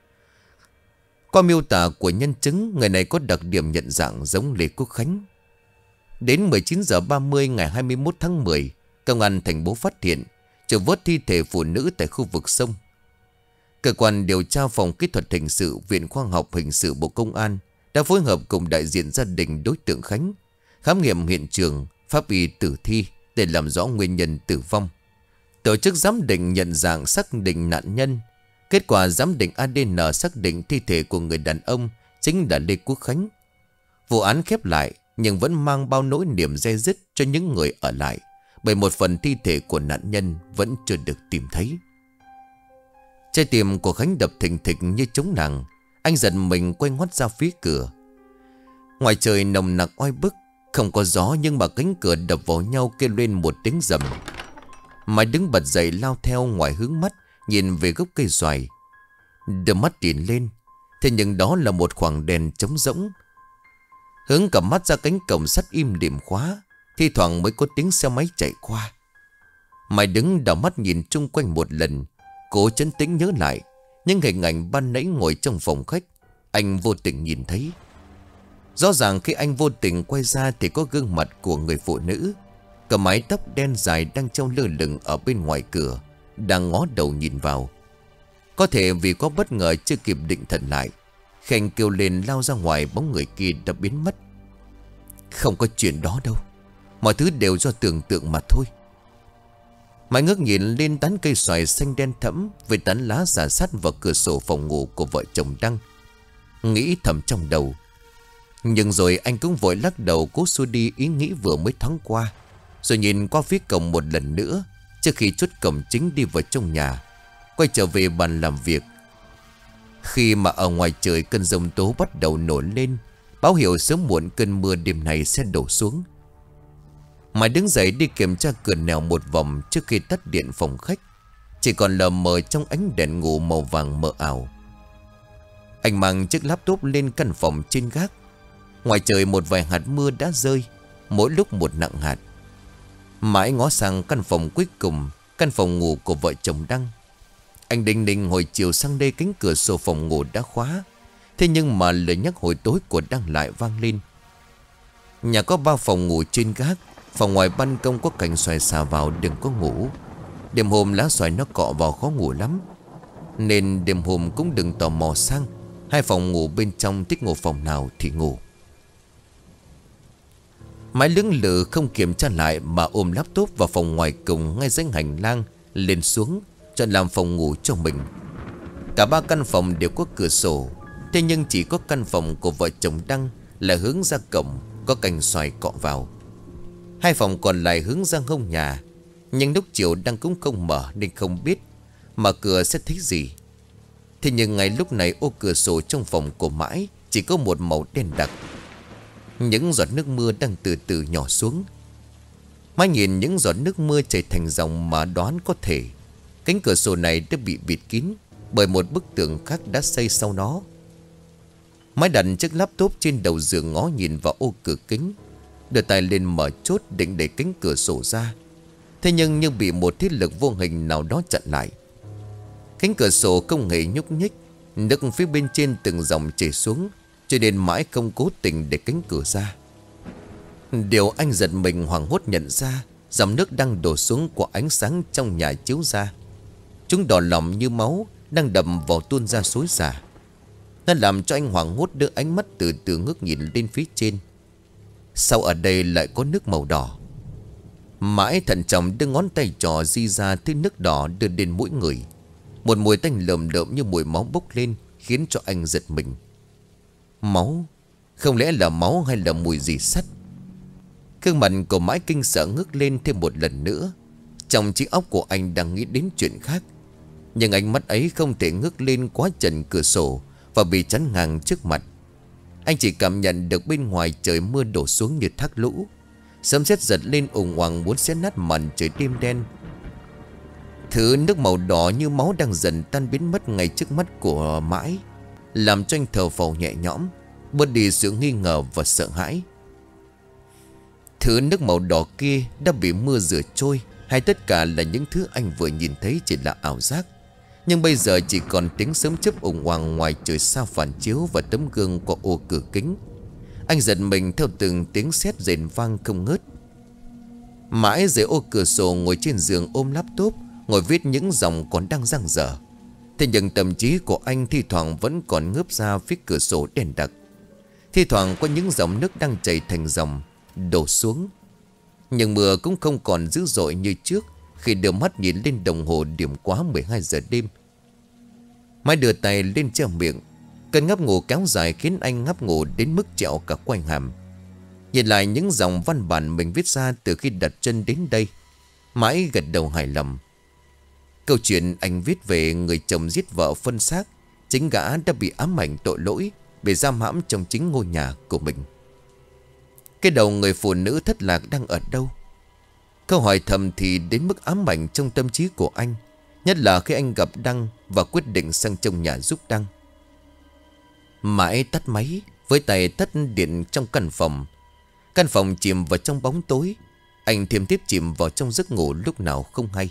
Qua miêu tả của nhân chứng, người này có đặc điểm nhận dạng giống Lê Quốc Khánh. Đến mười chín giờ ba mươi ngày hai mươi mốt tháng mười, công an thành phố phát hiện trục vớt thi thể phụ nữ tại khu vực sông. Cơ quan điều tra phòng kỹ thuật hình sự Viện Khoa học Hình sự Bộ Công an đã phối hợp cùng đại diện gia đình đối tượng Khánh khám nghiệm hiện trường, pháp y tử thi để làm rõ nguyên nhân tử vong. Tổ chức giám định nhận dạng xác định nạn nhân. Kết quả giám định a đê en xác định thi thể của người đàn ông chính là Lê Quốc Khánh. Vụ án khép lại nhưng vẫn mang bao nỗi niềm day dứt cho những người ở lại, bởi một phần thi thể của nạn nhân vẫn chưa được tìm thấy. Trái tim của Khánh đập thình thịch như trống nàng. Anh giật mình quay ngoắt ra phía cửa. Ngoài trời nồng nặc oi bức, không có gió nhưng mà cánh cửa đập vào nhau kêu lên một tiếng rầm. Mãi đứng bật dậy lao theo ngoài hướng mắt, nhìn về gốc cây xoài. Đưa mắt nhìn lên, thế nhưng đó là một khoảng đèn trống rỗng. Hướng cầm mắt ra cánh cổng sắt im lìm khóa, thi thoảng mới có tiếng xe máy chạy qua. Mãi đứng đảo mắt nhìn chung quanh một lần, cố trấn tĩnh nhớ lại những hình ảnh ban nãy ngồi trong phòng khách anh vô tình nhìn thấy. Rõ ràng khi anh vô tình quay ra thì có gương mặt của người phụ nữ, cả mái tóc đen dài đang treo lơ lửng ở bên ngoài cửa, đang ngó đầu nhìn vào. Có thể vì có bất ngờ chưa kịp định thần lại, Khanh kêu lên lao ra ngoài, bóng người kia đã biến mất. Không có chuyện đó đâu, mọi thứ đều do tưởng tượng mà thôi. Mãi ngước nhìn lên tán cây xoài xanh đen thẫm với tán lá rả sát vào cửa sổ phòng ngủ của vợ chồng Đăng, nghĩ thầm trong đầu. Nhưng rồi anh cũng vội lắc đầu cố xua đi ý nghĩ vừa mới thoáng qua, rồi nhìn qua phía cổng một lần nữa trước khi chốt cổng chính đi vào trong nhà, quay trở về bàn làm việc. Khi mà ở ngoài trời cơn giông tố bắt đầu nổi lên, báo hiệu sớm muộn cơn mưa đêm này sẽ đổ xuống. Mãi đứng dậy đi kiểm tra cửa nẻo một vòng trước khi tắt điện phòng khách, chỉ còn lờ mờ trong ánh đèn ngủ màu vàng mờ ảo. Anh mang chiếc laptop lên căn phòng trên gác. Ngoài trời một vài hạt mưa đã rơi, mỗi lúc một nặng hạt. Mãi ngó sang căn phòng cuối cùng, căn phòng ngủ của vợ chồng Đăng. Anh đinh ninh hồi chiều sang đây, cánh cửa sổ phòng ngủ đã khóa. Thế nhưng mà lời nhắc hồi tối của Đăng lại vang lên. Nhà có ba phòng ngủ trên gác. Phòng ngoài ban công có cành xoài xà vào đừng có ngủ. Đêm hôm lá xoài nó cọ vào khó ngủ lắm, nên đêm hôm cũng đừng tò mò sang. Hai phòng ngủ bên trong, thích ngủ phòng nào thì ngủ. Mãi lưỡng lự không kiểm tra lại mà ôm laptop vào phòng ngoài cùng ngay dưới hành lang lên xuống, chọn làm phòng ngủ cho mình. Cả ba căn phòng đều có cửa sổ, thế nhưng chỉ có căn phòng của vợ chồng Đăng là hướng ra cổng, có cành xoài cọ vào. Hai phòng còn lại hướng ra hông nhà, nhưng lúc chiều Đăng cũng không mở nên không biết mở cửa sẽ thấy gì. Thế nhưng ngay lúc này ô cửa sổ trong phòng của Mãi chỉ có một màu đen đặc. Những giọt nước mưa đang từ từ nhỏ xuống. Mãi nhìn những giọt nước mưa chảy thành dòng mà đoán có thể cánh cửa sổ này đã bị bịt kín bởi một bức tường khác đã xây sau nó. Mãi đặt chiếc laptop trên đầu giường ngó nhìn vào ô cửa kính, đưa tay lên mở chốt định đẩy cánh cửa sổ ra. Thế nhưng như bị một thiết lực vô hình nào đó chặn lại. Cánh cửa sổ không hề nhúc nhích. Nước phía bên trên từng dòng chảy xuống, cho nên Mãi không cố tình để cánh cửa ra. Điều anh giật mình hoảng hốt nhận ra, dòng nước đang đổ xuống của ánh sáng trong nhà chiếu ra. Chúng đỏ lòm như máu đang đầm vào tuôn ra xối xả. Nó làm cho anh hoảng hốt đưa ánh mắt từ từ ngước nhìn lên phía trên. Sao ở đây lại có nước màu đỏ? Mãi thận trọng đưa ngón tay trò di ra thứ nước đỏ đưa đến mũi người. Một mùi tanh lợm đợm như mùi máu bốc lên, khiến cho anh giật mình. Máu? Không lẽ là máu hay là mùi gì sắt? Gương mặt của Mãi kinh sợ ngước lên thêm một lần nữa. Trong chiếc óc của anh đang nghĩ đến chuyện khác. Nhưng ánh mắt ấy không thể ngước lên quá trần cửa sổ và bị chắn ngang trước mặt. Anh chỉ cảm nhận được bên ngoài trời mưa đổ xuống như thác lũ. Sấm sét giật lên ùng oằng muốn xé nát màn trời đêm đen. Thứ nước màu đỏ như máu đang dần tan biến mất ngay trước mắt của Mãi, làm cho anh thở phào nhẹ nhõm, bớt đi sự nghi ngờ và sợ hãi. Thứ nước màu đỏ kia đã bị mưa rửa trôi, hay tất cả là những thứ anh vừa nhìn thấy chỉ là ảo giác? Nhưng bây giờ chỉ còn tiếng sấm chớp ùng oằng ngoài trời xa phản chiếu và tấm gương của ô cửa kính. Anh giật mình theo từng tiếng sét rền vang không ngớt. Mãi dưới ô cửa sổ ngồi trên giường ôm laptop, ngồi viết những dòng còn đang dang dở. Thế nhưng tâm trí của anh thi thoảng vẫn còn ngớp ra phía cửa sổ đen đặc. Thi thoảng có những dòng nước đang chảy thành dòng đổ xuống. Nhưng mưa cũng không còn dữ dội như trước khi đưa mắt nhìn lên đồng hồ điểm quá mười hai giờ đêm. Mãi đưa tay lên che miệng. Cơn ngáp ngủ kéo dài khiến anh ngáp ngủ đến mức trẹo cả quanh hàm. Nhìn lại những dòng văn bản mình viết ra từ khi đặt chân đến đây, Mãi gật đầu hài lòng. Câu chuyện anh viết về người chồng giết vợ phân xác, chính gã đã bị ám ảnh tội lỗi, bị giam hãm trong chính ngôi nhà của mình. Cái đầu người phụ nữ thất lạc đang ở đâu? Câu hỏi thầm thì đến mức ám ảnh trong tâm trí của anh, nhất là khi anh gặp Đăng và quyết định sang trong nhà giúp Đăng. Mãi tắt máy, với tay tắt điện trong căn phòng. Căn phòng chìm vào trong bóng tối. Anh thiêm tiếp chìm vào trong giấc ngủ lúc nào không hay.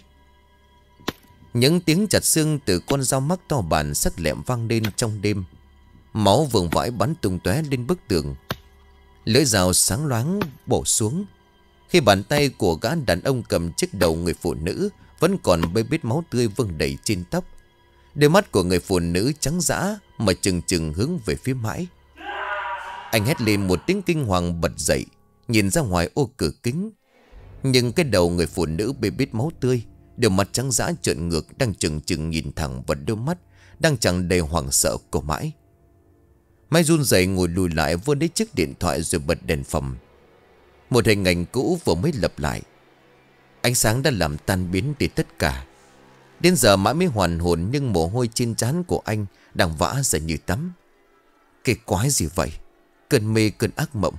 Những tiếng chặt xương từ con dao mắc to bản sắc lẹm vang lên trong đêm. Máu vương vãi bắn tung tóe lên bức tường. Lưỡi dao sáng loáng bổ xuống. Khi bàn tay của gã đàn ông cầm chiếc đầu người phụ nữ vẫn còn bê bết máu tươi vương đầy trên tóc. Đôi mắt của người phụ nữ trắng dã mà chừng chừng hướng về phía Mãi. Anh hét lên một tiếng kinh hoàng bật dậy, nhìn ra ngoài ô cửa kính. Nhưng cái đầu người phụ nữ bê bết máu tươi, đôi mắt trắng dã trợn ngược đang chừng chừng nhìn thẳng vào đôi mắt đang tràn đầy hoảng sợ của Mãi. Mãi run rẩy ngồi lùi lại vươn lấy chiếc điện thoại rồi bật đèn phòng. Một hình ảnh cũ vừa mới lập lại. Ánh sáng đã làm tan biến đi tất cả. Đến giờ Mãi mới hoàn hồn, nhưng mồ hôi trên trán của anh đang vã ra như tắm. Cái quái gì vậy? Cơn mê, cơn ác mộng.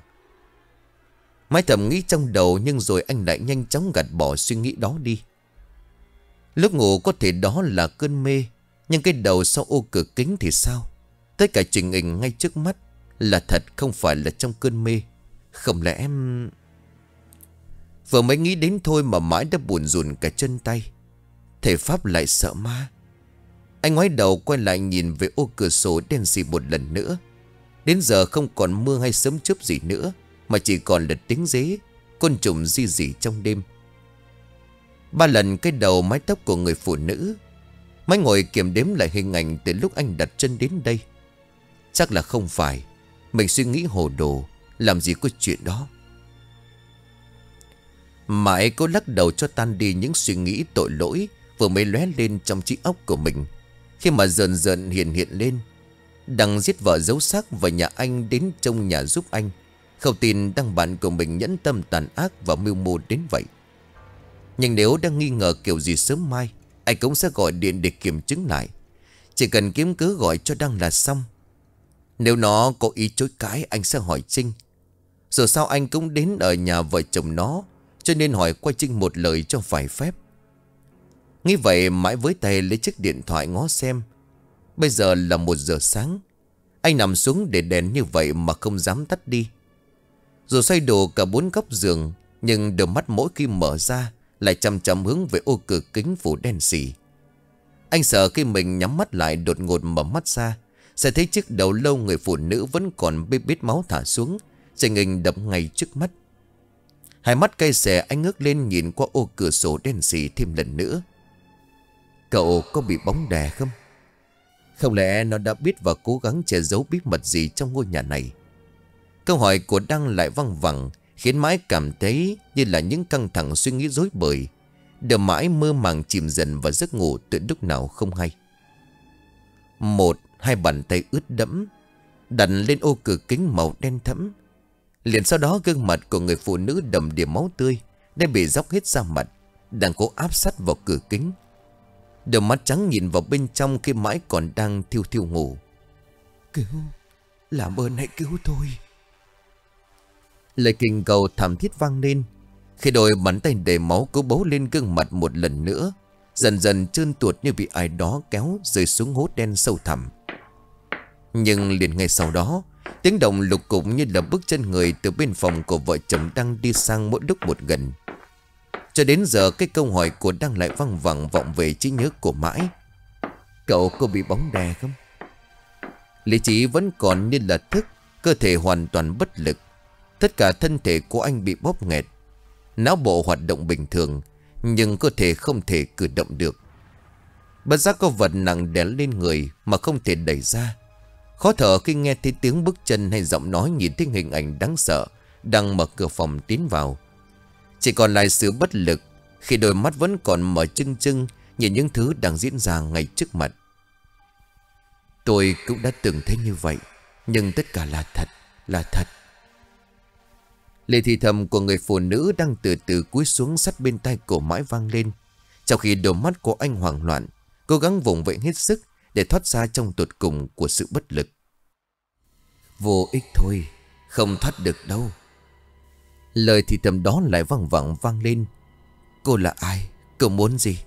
Mãi thầm nghĩ trong đầu, nhưng rồi anh lại nhanh chóng gạt bỏ suy nghĩ đó đi. Lúc ngủ có thể đó là cơn mê, nhưng cái đầu sau ô cửa kính thì sao? Tất cả trình hình ngay trước mắt là thật, không phải là trong cơn mê. Không lẽ em... Vừa mới nghĩ đến thôi mà Mãi đã buồn rùn cả chân tay. Thể Pháp lại sợ ma. Anh ngoái đầu quay lại nhìn về ô cửa sổ đen xì một lần nữa. Đến giờ không còn mưa hay sấm chớp gì nữa, mà chỉ còn là tiếng dế, côn trùng di rỉ trong đêm. Ba lần cái đầu mái tóc của người phụ nữ. Mãi ngồi kiểm đếm lại hình ảnh từ lúc anh đặt chân đến đây. Chắc là không phải. Mình suy nghĩ hồ đồ, làm gì có chuyện đó. Mãi cố lắc đầu cho tan đi những suy nghĩ tội lỗi vừa mới lóe lên trong trí óc của mình. Khi mà dần dần hiện hiện lên, Đăng giết vợ giấu xác và nhà anh đến trong nhà giúp anh. Không tin Đăng bạn của mình nhẫn tâm tàn ác và mưu mô đến vậy. Nhưng nếu đang nghi ngờ kiểu gì sớm mai, anh cũng sẽ gọi điện để kiểm chứng lại. Chỉ cần kiếm cớ gọi cho Đăng là xong. Nếu nó có ý chối cãi, anh sẽ hỏi Trinh. Dù sao anh cũng đến ở nhà vợ chồng nó, cho nên hỏi qua Trinh một lời cho phải phép. Nghĩ vậy mãi với tay lấy chiếc điện thoại ngó xem. Bây giờ là một giờ sáng. Anh nằm xuống để đèn như vậy mà không dám tắt đi. Dù xoay đồ cả bốn góc giường, nhưng đôi mắt mỗi khi mở ra lại chăm chăm hướng về ô cửa kính phủ đen xì. Anh sợ khi mình nhắm mắt lại đột ngột mở mắt ra sẽ thấy chiếc đầu lâu người phụ nữ vẫn còn bê bết máu thả xuống, rồi nghình đập ngay trước mắt. Hai mắt cay xè anh ngước lên nhìn qua ô cửa sổ đen xì thêm lần nữa. Cậu có bị bóng đè không? Không lẽ nó đã biết và cố gắng che giấu bí mật gì trong ngôi nhà này? Câu hỏi của Đăng lại văng vẳng, khiến mãi cảm thấy như là những căng thẳng suy nghĩ rối bời. Đờ mãi mơ màng chìm dần vào giấc ngủ từ lúc nào không hay. Một, hai bàn tay ướt đẫm đặt lên ô cửa kính màu đen thẫm. Liền sau đó gương mặt của người phụ nữ đầm đìa máu tươi đã bị róc hết ra mặt, đang cố áp sát vào cửa kính. Đôi mắt trắng nhìn vào bên trong khi mãi còn đang thiêu thiêu ngủ. Cứu, làm ơn hãy cứu tôi. Lời kinh cầu thảm thiết vang lên khi đôi bàn tay đầy máu cố bấu lên gương mặt một lần nữa, dần dần trơn tuột như bị ai đó kéo rơi xuống hố đen sâu thẳm. Nhưng liền ngay sau đó, tiếng động lục cục như là bước chân người từ bên phòng của vợ chồng đang đi sang mỗi lúc một gần. Cho đến giờ cái câu hỏi của Đăng lại văng vẳng vọng về trí nhớ của mãi. Cậu có bị bóng đè không? Lý trí vẫn còn như là thức, cơ thể hoàn toàn bất lực. Tất cả thân thể của anh bị bóp nghẹt. Não bộ hoạt động bình thường, nhưng cơ thể không thể cử động được. Bất giác có vật nặng đè lên người mà không thể đẩy ra. Khó thở khi nghe thấy tiếng bước chân hay giọng nói, nhìn thấy hình ảnh đáng sợ đang mở cửa phòng tiến vào. Chỉ còn lại sự bất lực khi đôi mắt vẫn còn mở trưng trưng nhìn những thứ đang diễn ra ngay trước mặt. Tôi cũng đã từng thấy như vậy, nhưng tất cả là thật, là thật. Lời thì thầm của người phụ nữ đang từ từ cúi xuống sát bên tai cổ mãi vang lên, trong khi đôi mắt của anh hoảng loạn, cố gắng vùng vẫy hết sức để thoát ra trong tột cùng của sự bất lực. Vô ích thôi, không thoát được đâu. Lời thì thầm đó lại văng vẳng vang lên. Cô là ai? Cô muốn gì?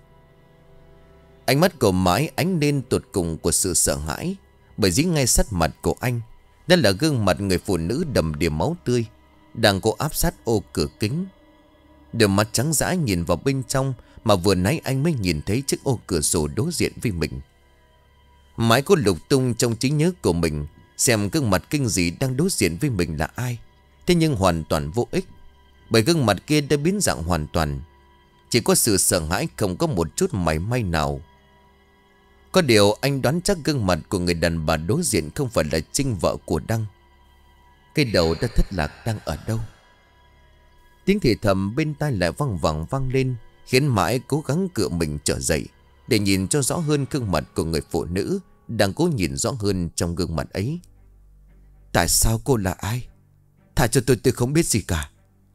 Ánh mắt của mãi ánh lên tột cùng của sự sợ hãi, bởi dính ngay sát mặt của anh đó là gương mặt người phụ nữ đầm đìa máu tươi đang cố áp sát ô cửa kính. Đôi mắt trắng dã nhìn vào bên trong mà vừa nãy anh mới nhìn thấy chiếc ô cửa sổ đối diện với mình. Mãi có lục tung trong trí nhớ của mình xem gương mặt kinh dị đang đối diện với mình là ai. Thế nhưng hoàn toàn vô ích, bởi gương mặt kia đã biến dạng hoàn toàn. Chỉ có sự sợ hãi, không có một chút mảy may nào. Có điều anh đoán chắc gương mặt của người đàn bà đối diện không phải là Trinh, vợ của Đăng. Cái đầu đã thất lạc đang ở đâu? Tiếng thì thầm bên tai lại văng vẳng vang lên, khiến mãi cố gắng cựa mình trở dậy để nhìn cho rõ hơn gương mặt của người phụ nữ đang cố nhìn rõ hơn trong gương mặt ấy. Tại sao cô là ai? Thả cho tôi, tôi không biết gì cả.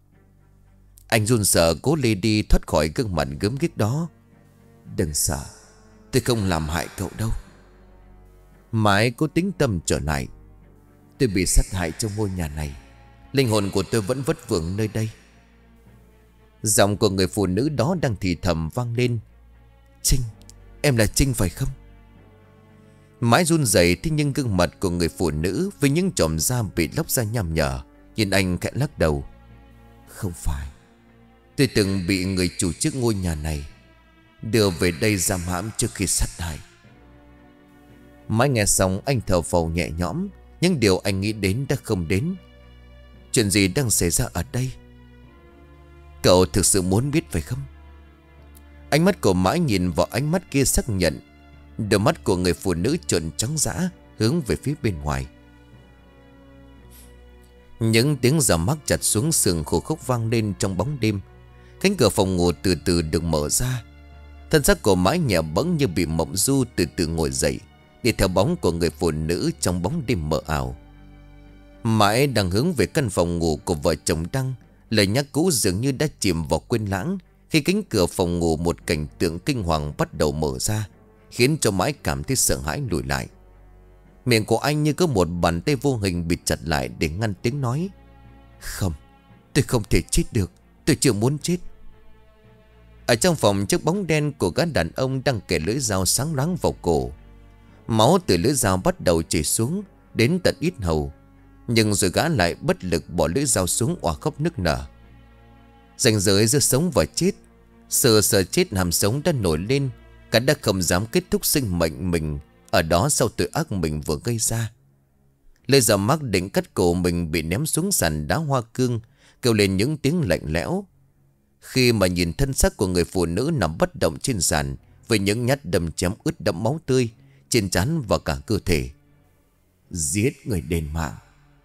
Anh run sợ cố lê đi thoát khỏi gương mặt gớm ghiếc đó. Đừng sợ, tôi không làm hại cậu đâu. Mãi cố tính tâm trở lại. Tôi bị sát hại trong ngôi nhà này, linh hồn của tôi vẫn vất vưởng nơi đây. Giọng của người phụ nữ đó đang thì thầm vang lên. Trinh, em là Trinh phải không? Mãi run rẩy, thế nhưng gương mặt của người phụ nữ với những chòm da bị lóc ra nham nhở nhìn anh khẽ lắc đầu. Không phải, tôi từng bị người chủ trước ngôi nhà này đưa về đây giam hãm trước khi sát hại. Mãi nghe xong anh thở phào nhẹ nhõm. Nhưng điều anh nghĩ đến đã không đến. Chuyện gì đang xảy ra ở đây? Cậu thực sự muốn biết phải không? Ánh mắt của Mãi nhìn vào ánh mắt kia xác nhận. Đôi mắt của người phụ nữ trợn trắng dã hướng về phía bên ngoài. Những tiếng giày mắc chặt xuống sườn khô khốc vang lên trong bóng đêm. Cánh cửa phòng ngủ từ từ được mở ra. Thân xác của Mãi nhẹ bẫng như bị mộng du từ từ ngồi dậy, đi theo bóng của người phụ nữ trong bóng đêm mờ ảo. Mãi đang hướng về căn phòng ngủ của vợ chồng Đăng. Lời nhắc cũ dường như đã chìm vào quên lãng khi cánh cửa phòng ngủ một cảnh tượng kinh hoàng bắt đầu mở ra, khiến cho Mãi cảm thấy sợ hãi lùi lại. Miệng của anh như có một bàn tay vô hình bịt chặt lại để ngăn tiếng nói. Không, tôi không thể chết được. Tôi chưa muốn chết. Ở trong phòng, chiếc bóng đen của gã đàn ông đang kề lưỡi dao sáng loáng vào cổ. Máu từ lưỡi dao bắt đầu chảy xuống đến tận yết hầu. Nhưng rồi gã lại bất lực bỏ lưỡi dao xuống, òa khóc nức nở. Ranh giới giữa sống và chết, sợ sợ chết hàm sống đã nổi lên. Gã đã không dám kết thúc sinh mệnh mình ở đó sau tội ác mình vừa gây ra. Lưỡi dao mắc định cắt cổ mình bị ném xuống sàn đá hoa cương, kêu lên những tiếng lạnh lẽo. Khi mà nhìn thân xác của người phụ nữ nằm bất động trên sàn, với những nhát đâm chém ướt đẫm máu tươi trên trán và cả cơ thể. Giết người đền mạng.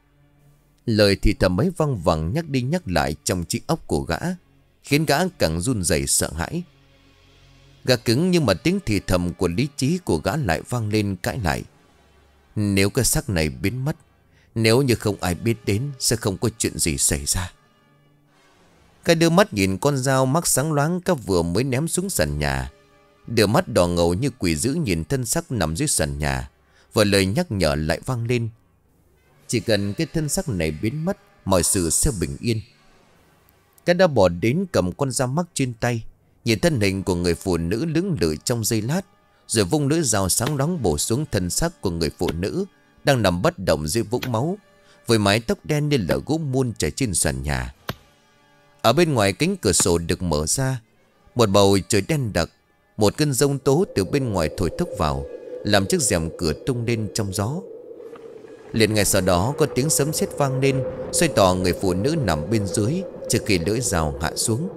Lời thì thầm ấy văng vẳng nhắc đi nhắc lại trong trí óc của gã, khiến gã càng run rẩy sợ hãi. Gã cứng, nhưng mà tiếng thì thầm của lý trí của gã lại vang lên cãi lại. Nếu cái xác này biến mất, nếu như không ai biết đến, sẽ không có chuyện gì xảy ra. Cái đưa mắt nhìn con dao mắc sáng loáng các vừa mới ném xuống sàn nhà. Đưa mắt đỏ ngầu như quỷ dữ nhìn thân xác nằm dưới sàn nhà. Và lời nhắc nhở lại vang lên. Chỉ cần cái thân xác này biến mất, mọi sự sẽ bình yên. Cái đã bỏ đến cầm con dao mắc trên tay, nhìn thân hình của người phụ nữ lưỡng lự trong giây lát, rồi vung lưỡi dao sáng loáng bổ xuống thân xác của người phụ nữ đang nằm bất động dưới vũng máu, với mái tóc đen như là gỗ muôn trải trên sàn nhà. Ở bên ngoài cánh cửa sổ được mở ra, một bầu trời đen đặc, một cơn giông tố từ bên ngoài thổi thốc vào, làm chiếc rèm cửa tung lên trong gió. Liền ngay sau đó có tiếng sấm sét vang lên, xoay tỏ người phụ nữ nằm bên dưới trước khi lưỡi dao hạ xuống.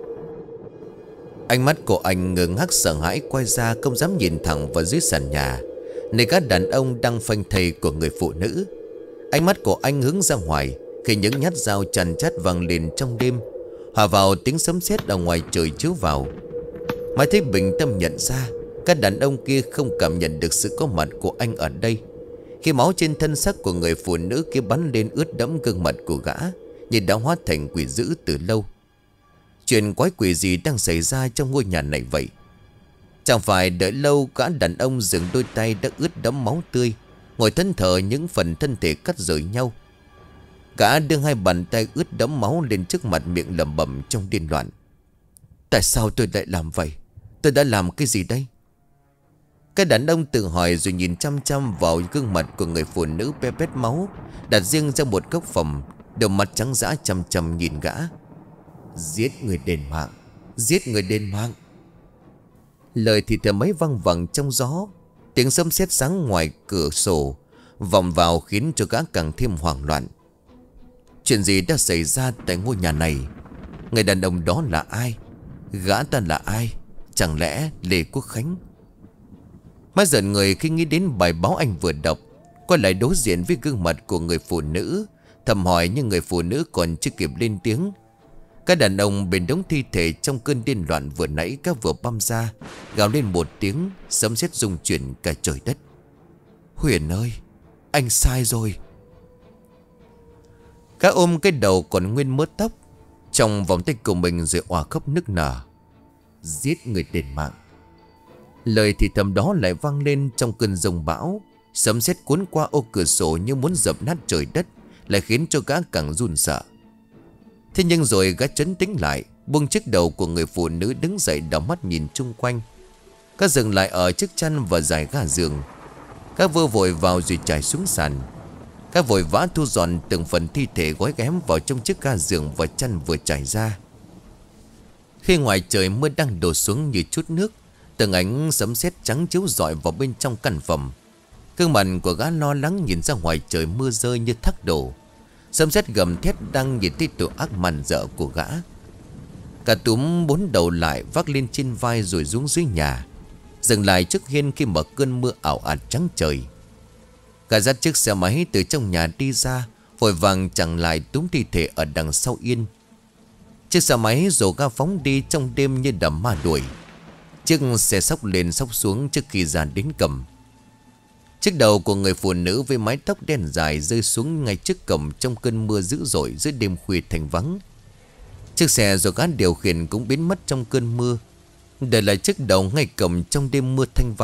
Ánh mắt của anh ngơ ngác sợ hãi, quay ra không dám nhìn thẳng vào dưới sàn nhà, nơi các đàn ông đang phanh thây của người phụ nữ. Ánh mắt của anh hướng ra ngoài khi những nhát dao chằn chát vang lên trong đêm, hòa vào tiếng sấm sét ở ngoài trời chiếu vào. Mai thấy bình tâm nhận ra các đàn ông kia không cảm nhận được sự có mặt của anh ở đây. Khi máu trên thân xác của người phụ nữ kia bắn lên ướt đẫm gương mặt của gã, như đã hóa thành quỷ dữ từ lâu. Chuyện quái quỷ gì đang xảy ra trong ngôi nhà này vậy? Chẳng phải đợi lâu, gã đàn ông dừng đôi tay đã ướt đẫm máu tươi, ngồi thẫn thờ những phần thân thể cắt rời nhau. Gã đưa hai bàn tay ướt đẫm máu lên trước mặt, miệng lẩm bẩm trong điên loạn. Tại sao tôi lại làm vậy? Tôi đã làm cái gì đây? Cái đàn ông tự hỏi rồi nhìn chăm chăm vào gương mặt của người phụ nữ be bét máu, đặt riêng ra một góc phòng, đôi mắt trắng dã chăm chăm nhìn gã. Giết người đền mạng, giết người đền mạng. Lời thì thầm ấy văng vẳng trong gió. Tiếng sấm sét sáng ngoài cửa sổ vọng vào khiến cho gã càng thêm hoảng loạn. Chuyện gì đã xảy ra tại ngôi nhà này? Người đàn ông đó là ai? Gã ta là ai? Chẳng lẽ Lê Quốc Khánh? Má giận người khi nghĩ đến bài báo anh vừa đọc, quay lại đối diện với gương mặt của người phụ nữ, thầm hỏi, nhưng người phụ nữ còn chưa kịp lên tiếng. Các đàn ông bên đống thi thể trong cơn điên loạn vừa nãy các vừa băm ra, gào lên một tiếng, sấm sét rung chuyển cả trời đất. Huyền ơi, anh sai rồi. Các ôm cái đầu còn nguyên mớ tóc trong vòng tay của mình rồi òa khóc nức nở. Giết người đền mạng. Lời thì thầm đó lại vang lên trong cơn giông bão. Sấm sét cuốn qua ô cửa sổ như muốn dập nát trời đất, lại khiến cho gã càng run sợ. Thế nhưng rồi gã trấn tĩnh lại, buông chiếc đầu của người phụ nữ đứng dậy, đảo mắt nhìn chung quanh. Gã dừng lại ở chiếc chăn và dải ga giường. Gã vơ vội vào rồi trải xuống sàn. Gã vội vã thu dọn từng phần thi thể gói ghém vào trong chiếc ga giường và chăn vừa trải ra. Khi ngoài trời mưa đang đổ xuống như chút nước, từng ánh sấm sét trắng chiếu rọi vào bên trong căn phòng. Gương mặt của gã lo lắng nhìn ra ngoài trời mưa rơi như thác đổ. Sấm sét gầm thét đang nhìn thấy tội ác màn dợ của gã. Cả túm bốn đầu lại vác lên trên vai rồi xuống dưới nhà, dừng lại trước hiên khi mà cơn mưa ảo ạt trắng trời. Gã dắt chiếc xe máy từ trong nhà đi ra, vội vàng chặn lại túm thi thể ở đằng sau yên. Chiếc xe máy rồ ga phóng đi trong đêm như đầm ma đuổi. Chiếc xe sóc lên sóc xuống trước khi ra đến cầm. Chiếc đầu của người phụ nữ với mái tóc đen dài rơi xuống ngay trước cổng trong cơn mưa dữ dội giữa đêm khuya thành vắng. Chiếc xe do gã điều khiển cũng biến mất trong cơn mưa, để lại chiếc đầu ngay cổng trong đêm mưa thanh vắng.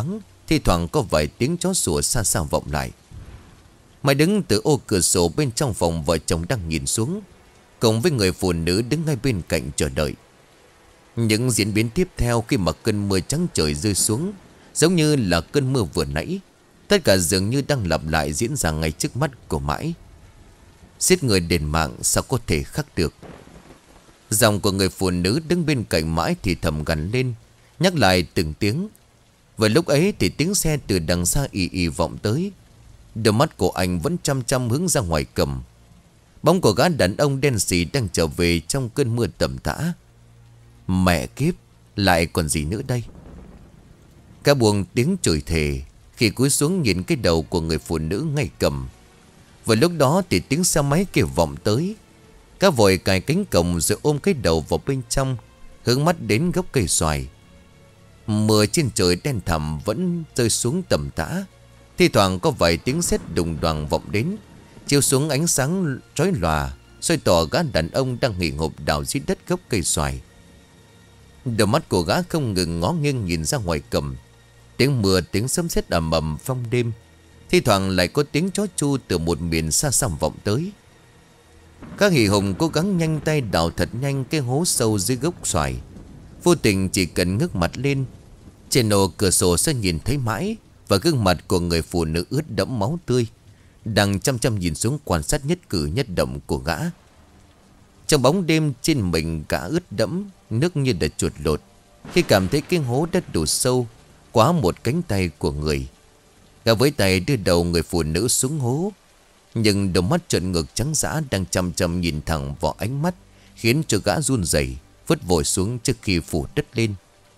Thi thoảng có vài tiếng chó sủa xa xa vọng lại. Mãi đứng từ ô cửa sổ bên trong phòng vợ chồng đang nhìn xuống, cùng với người phụ nữ đứng ngay bên cạnh chờ đợi. Những diễn biến tiếp theo khi mà cơn mưa trắng trời rơi xuống, giống như là cơn mưa vừa nãy, tất cả dường như đang lặp lại diễn ra ngay trước mắt của Mãi. Giết người đền mạng sao có thể khác được. Giọng của người phụ nữ đứng bên cạnh Mãi thì thầm gằn lên, nhắc lại từng tiếng. Vừa lúc ấy thì tiếng xe từ đằng xa ì ì vọng tới. Đôi mắt của anh vẫn chăm chăm hướng ra ngoài cầm. Bóng của gã đàn ông đen xì đang trở về trong cơn mưa tầm tã. Mẹ kiếp, lại còn gì nữa đây? Cả buồng tiếng chửi thề khi cúi xuống nhìn cái đầu của người phụ nữ ngay cầm. Vừa lúc đó thì tiếng xe máy kia vọng tới. Cả vội cài cánh cổng rồi ôm cái đầu vào bên trong, hướng mắt đến gốc cây xoài. Mưa trên trời đen thẳm vẫn rơi xuống tầm tã. Thi thoảng có vài tiếng sét đùng đoàng vọng đến, chiếu xuống ánh sáng chói lòa, soi tỏ gã đàn ông đang nghỉ ngộp đào dưới đất gốc cây xoài. Đôi mắt của gã không ngừng ngó nghiêng nhìn ra ngoài cầm. Tiếng mưa, tiếng sấm sét ầm ầm trong đêm. Thi thoảng lại có tiếng chó chu từ một miền xa xăm vọng tới. Các hì hùng cố gắng nhanh tay đào thật nhanh cái hố sâu dưới gốc xoài. Vô tình chỉ cần ngước mặt lên, trên ô cửa sổ sẽ nhìn thấy Mãi và gương mặt của người phụ nữ ướt đẫm máu tươi, đang chăm chăm nhìn xuống quan sát nhất cử nhất động của gã. Trong bóng đêm trên mình gã ướt đẫm, nước như đã chuột lột. Khi cảm thấy cái hố đất đủ sâu quá một cánh tay của người, gã với tay đưa đầu người phụ nữ xuống hố. Nhưng đôi mắt trợn ngược trắng dã đang chăm chăm nhìn thẳng vào ánh mắt, khiến cho gã run rẩy, vứt vội xuống trước khi phủ đất lên.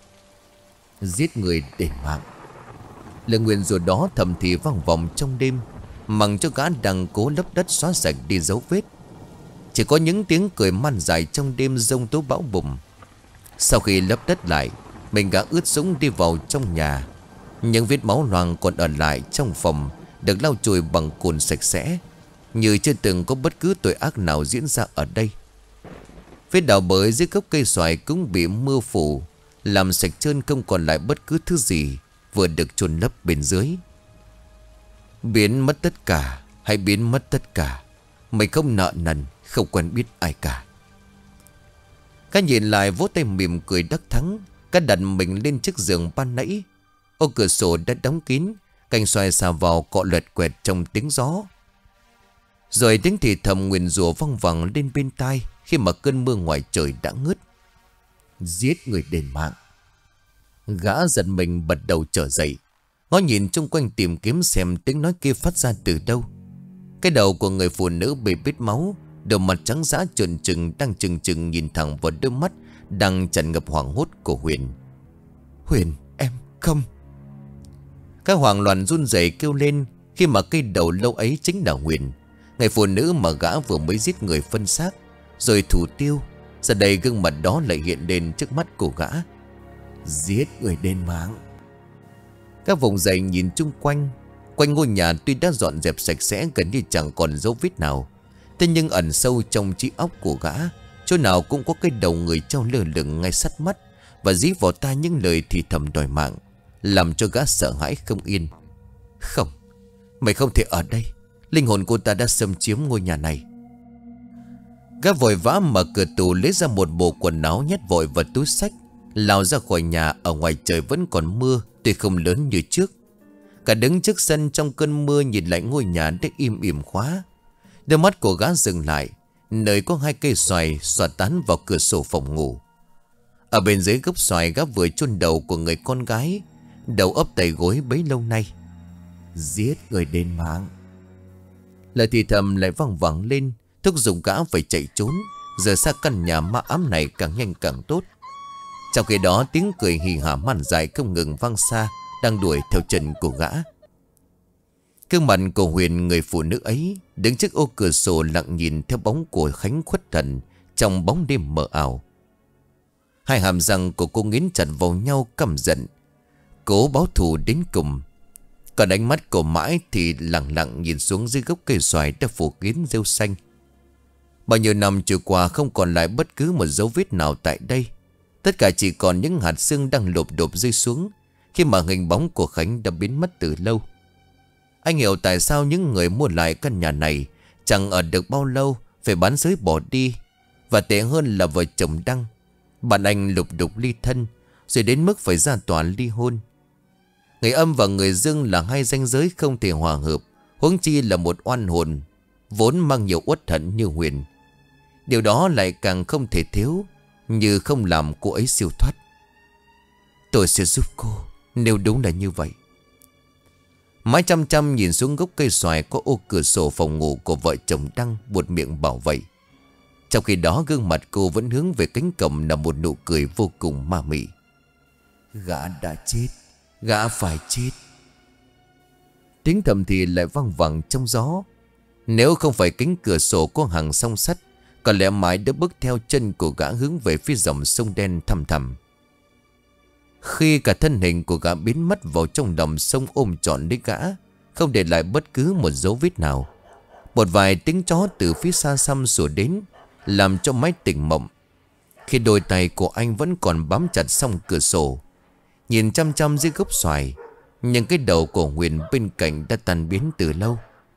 Giết người đền mạng. Lời nguyền rủa đó thầm thì vang vọng trong đêm, mặc cho gã đang cố lấp đất xóa sạch đi dấu vết. Chỉ có những tiếng cười man dại trong đêm giông tố bão bùng. Sau khi lấp đất lại, mình gã ướt sũng đi vào trong nhà. Những vết máu loang còn ở lại trong phòng được lau chùi bằng cồn sạch sẽ, như chưa từng có bất cứ tội ác nào diễn ra ở đây. Vết đào bới dưới gốc cây xoài cũng bị mưa phủ, làm sạch trơn, không còn lại bất cứ thứ gì vừa được chôn lấp bên dưới. Biến mất tất cả, hay biến mất tất cả. Mày không nợ nần, không quen biết ai cả. Cá nhìn lại vỗ tay mỉm cười đắc thắng. Cá đặt mình lên chiếc giường ban nãy. Ô cửa sổ đã đóng kín, cành xoài xà vào cọ lẹt quẹt trong tiếng gió. Rồi tiếng thì thầm nguyền rủa văng vẳng lên bên tai khi mà cơn mưa ngoài trời đã ngớt. Giết người đền mạng. Gã giật mình bật đầu trở dậy, ngó nhìn chung quanh tìm kiếm xem tiếng nói kia phát ra từ đâu. Cái đầu của người phụ nữ bị bết máu, đôi mặt trắng dã trợn trừng đang trừng trừng nhìn thẳng vào đôi mắt đang tràn ngập hoảng hốt của Huyền. Huyền, em không. Các hoảng loạn run rẩy kêu lên khi mà cây đầu lâu ấy chính là Huyền, người phụ nữ mà gã vừa mới giết người phân xác rồi thủ tiêu. Giờ đây gương mặt đó lại hiện lên trước mắt của gã. Giết người đền mạng. Các vùng dậy nhìn chung quanh. Quanh ngôi nhà tuy đã dọn dẹp sạch sẽ, gần như chẳng còn dấu vết nào. Thế nhưng ẩn sâu trong trí óc của gã, chỗ nào cũng có cái đầu người treo lơ lửng ngay sát mắt, và dí vào tai những lời thì thầm đòi mạng, làm cho gã sợ hãi không yên. Không, mày không thể ở đây. Linh hồn cô ta đã xâm chiếm ngôi nhà này. Gã vội vã mở cửa tủ, lấy ra một bộ quần áo nhét vội vào túi xách, lao ra khỏi nhà. Ở ngoài trời vẫn còn mưa, tuy không lớn như trước. Cả đứng trước sân trong cơn mưa nhìn lại ngôi nhà đã im ỉm khóa. Đôi mắt của gã dừng lại nơi có hai cây xoài xòa tán vào cửa sổ phòng ngủ. Ở bên dưới gốc xoài, gã vừa chôn đầu của người con gái, đầu ấp tay gối bấy lâu nay. Giết người đền mạng. Lời thì thầm lại vang vẳng lên, thúc giục gã phải chạy trốn, rời xa căn nhà ma ám này càng nhanh càng tốt. Trong khi đó tiếng cười hì hả man dại không ngừng vang xa, đang đuổi theo chân của gã. Gương mặt của Huyền, người phụ nữ ấy, đứng trước ô cửa sổ lặng nhìn theo bóng của Khánh khuất thần trong bóng đêm mờ ảo. Hai hàm răng của cô nghiến chặt vào nhau căm giận, cố báo thù đến cùng. Còn ánh mắt của Mãi thì lặng lặng nhìn xuống dưới gốc cây xoài đã phủ kín rêu xanh. Bao nhiêu năm trôi qua không còn lại bất cứ một dấu vết nào tại đây. Tất cả chỉ còn những hạt sương đang lộp độp rơi xuống, khi mà hình bóng của Khánh đã biến mất từ lâu. Anh hiểu tại sao những người mua lại căn nhà này chẳng ở được bao lâu phải bán xới bỏ đi. Và tệ hơn là vợ chồng Đăng, bạn anh lục đục ly thân, rồi đến mức phải ra tòa ly hôn. Người âm và người dương là hai ranh giới không thể hòa hợp, huống chi là một oan hồn vốn mang nhiều uất hận như Huyền. Điều đó lại càng không thể thiếu, như không làm cô ấy siêu thoát. Tôi sẽ giúp cô, nếu đúng là như vậy. Mãi chăm chăm nhìn xuống gốc cây xoài có ô cửa sổ phòng ngủ của vợ chồng Đăng, buột miệng bảo vậy. Trong khi đó gương mặt cô vẫn hướng về cánh cổng là một nụ cười vô cùng ma mị. Gã đã chết, gã phải chết. Tiếng thầm thì lại vang vẳng trong gió. Nếu không phải cánh cửa sổ có hàng song sắt, có lẽ mãi đã bước theo chân của gã hướng về phía dòng sông đen thăm thẳm. Khi cả thân hình của gã biến mất vào trong dòng sông ôm trọn lấy gã, không để lại bất cứ một dấu vết nào. Một vài tiếng chó từ phía xa xăm sủa đến, làm cho máy tỉnh mộng. Khi đôi tay của anh vẫn còn bám chặt song cửa sổ, nhìn chăm chăm dưới gốc xoài, nhưng cái đầu của Huyền bên cạnh đã tan biến từ lâu.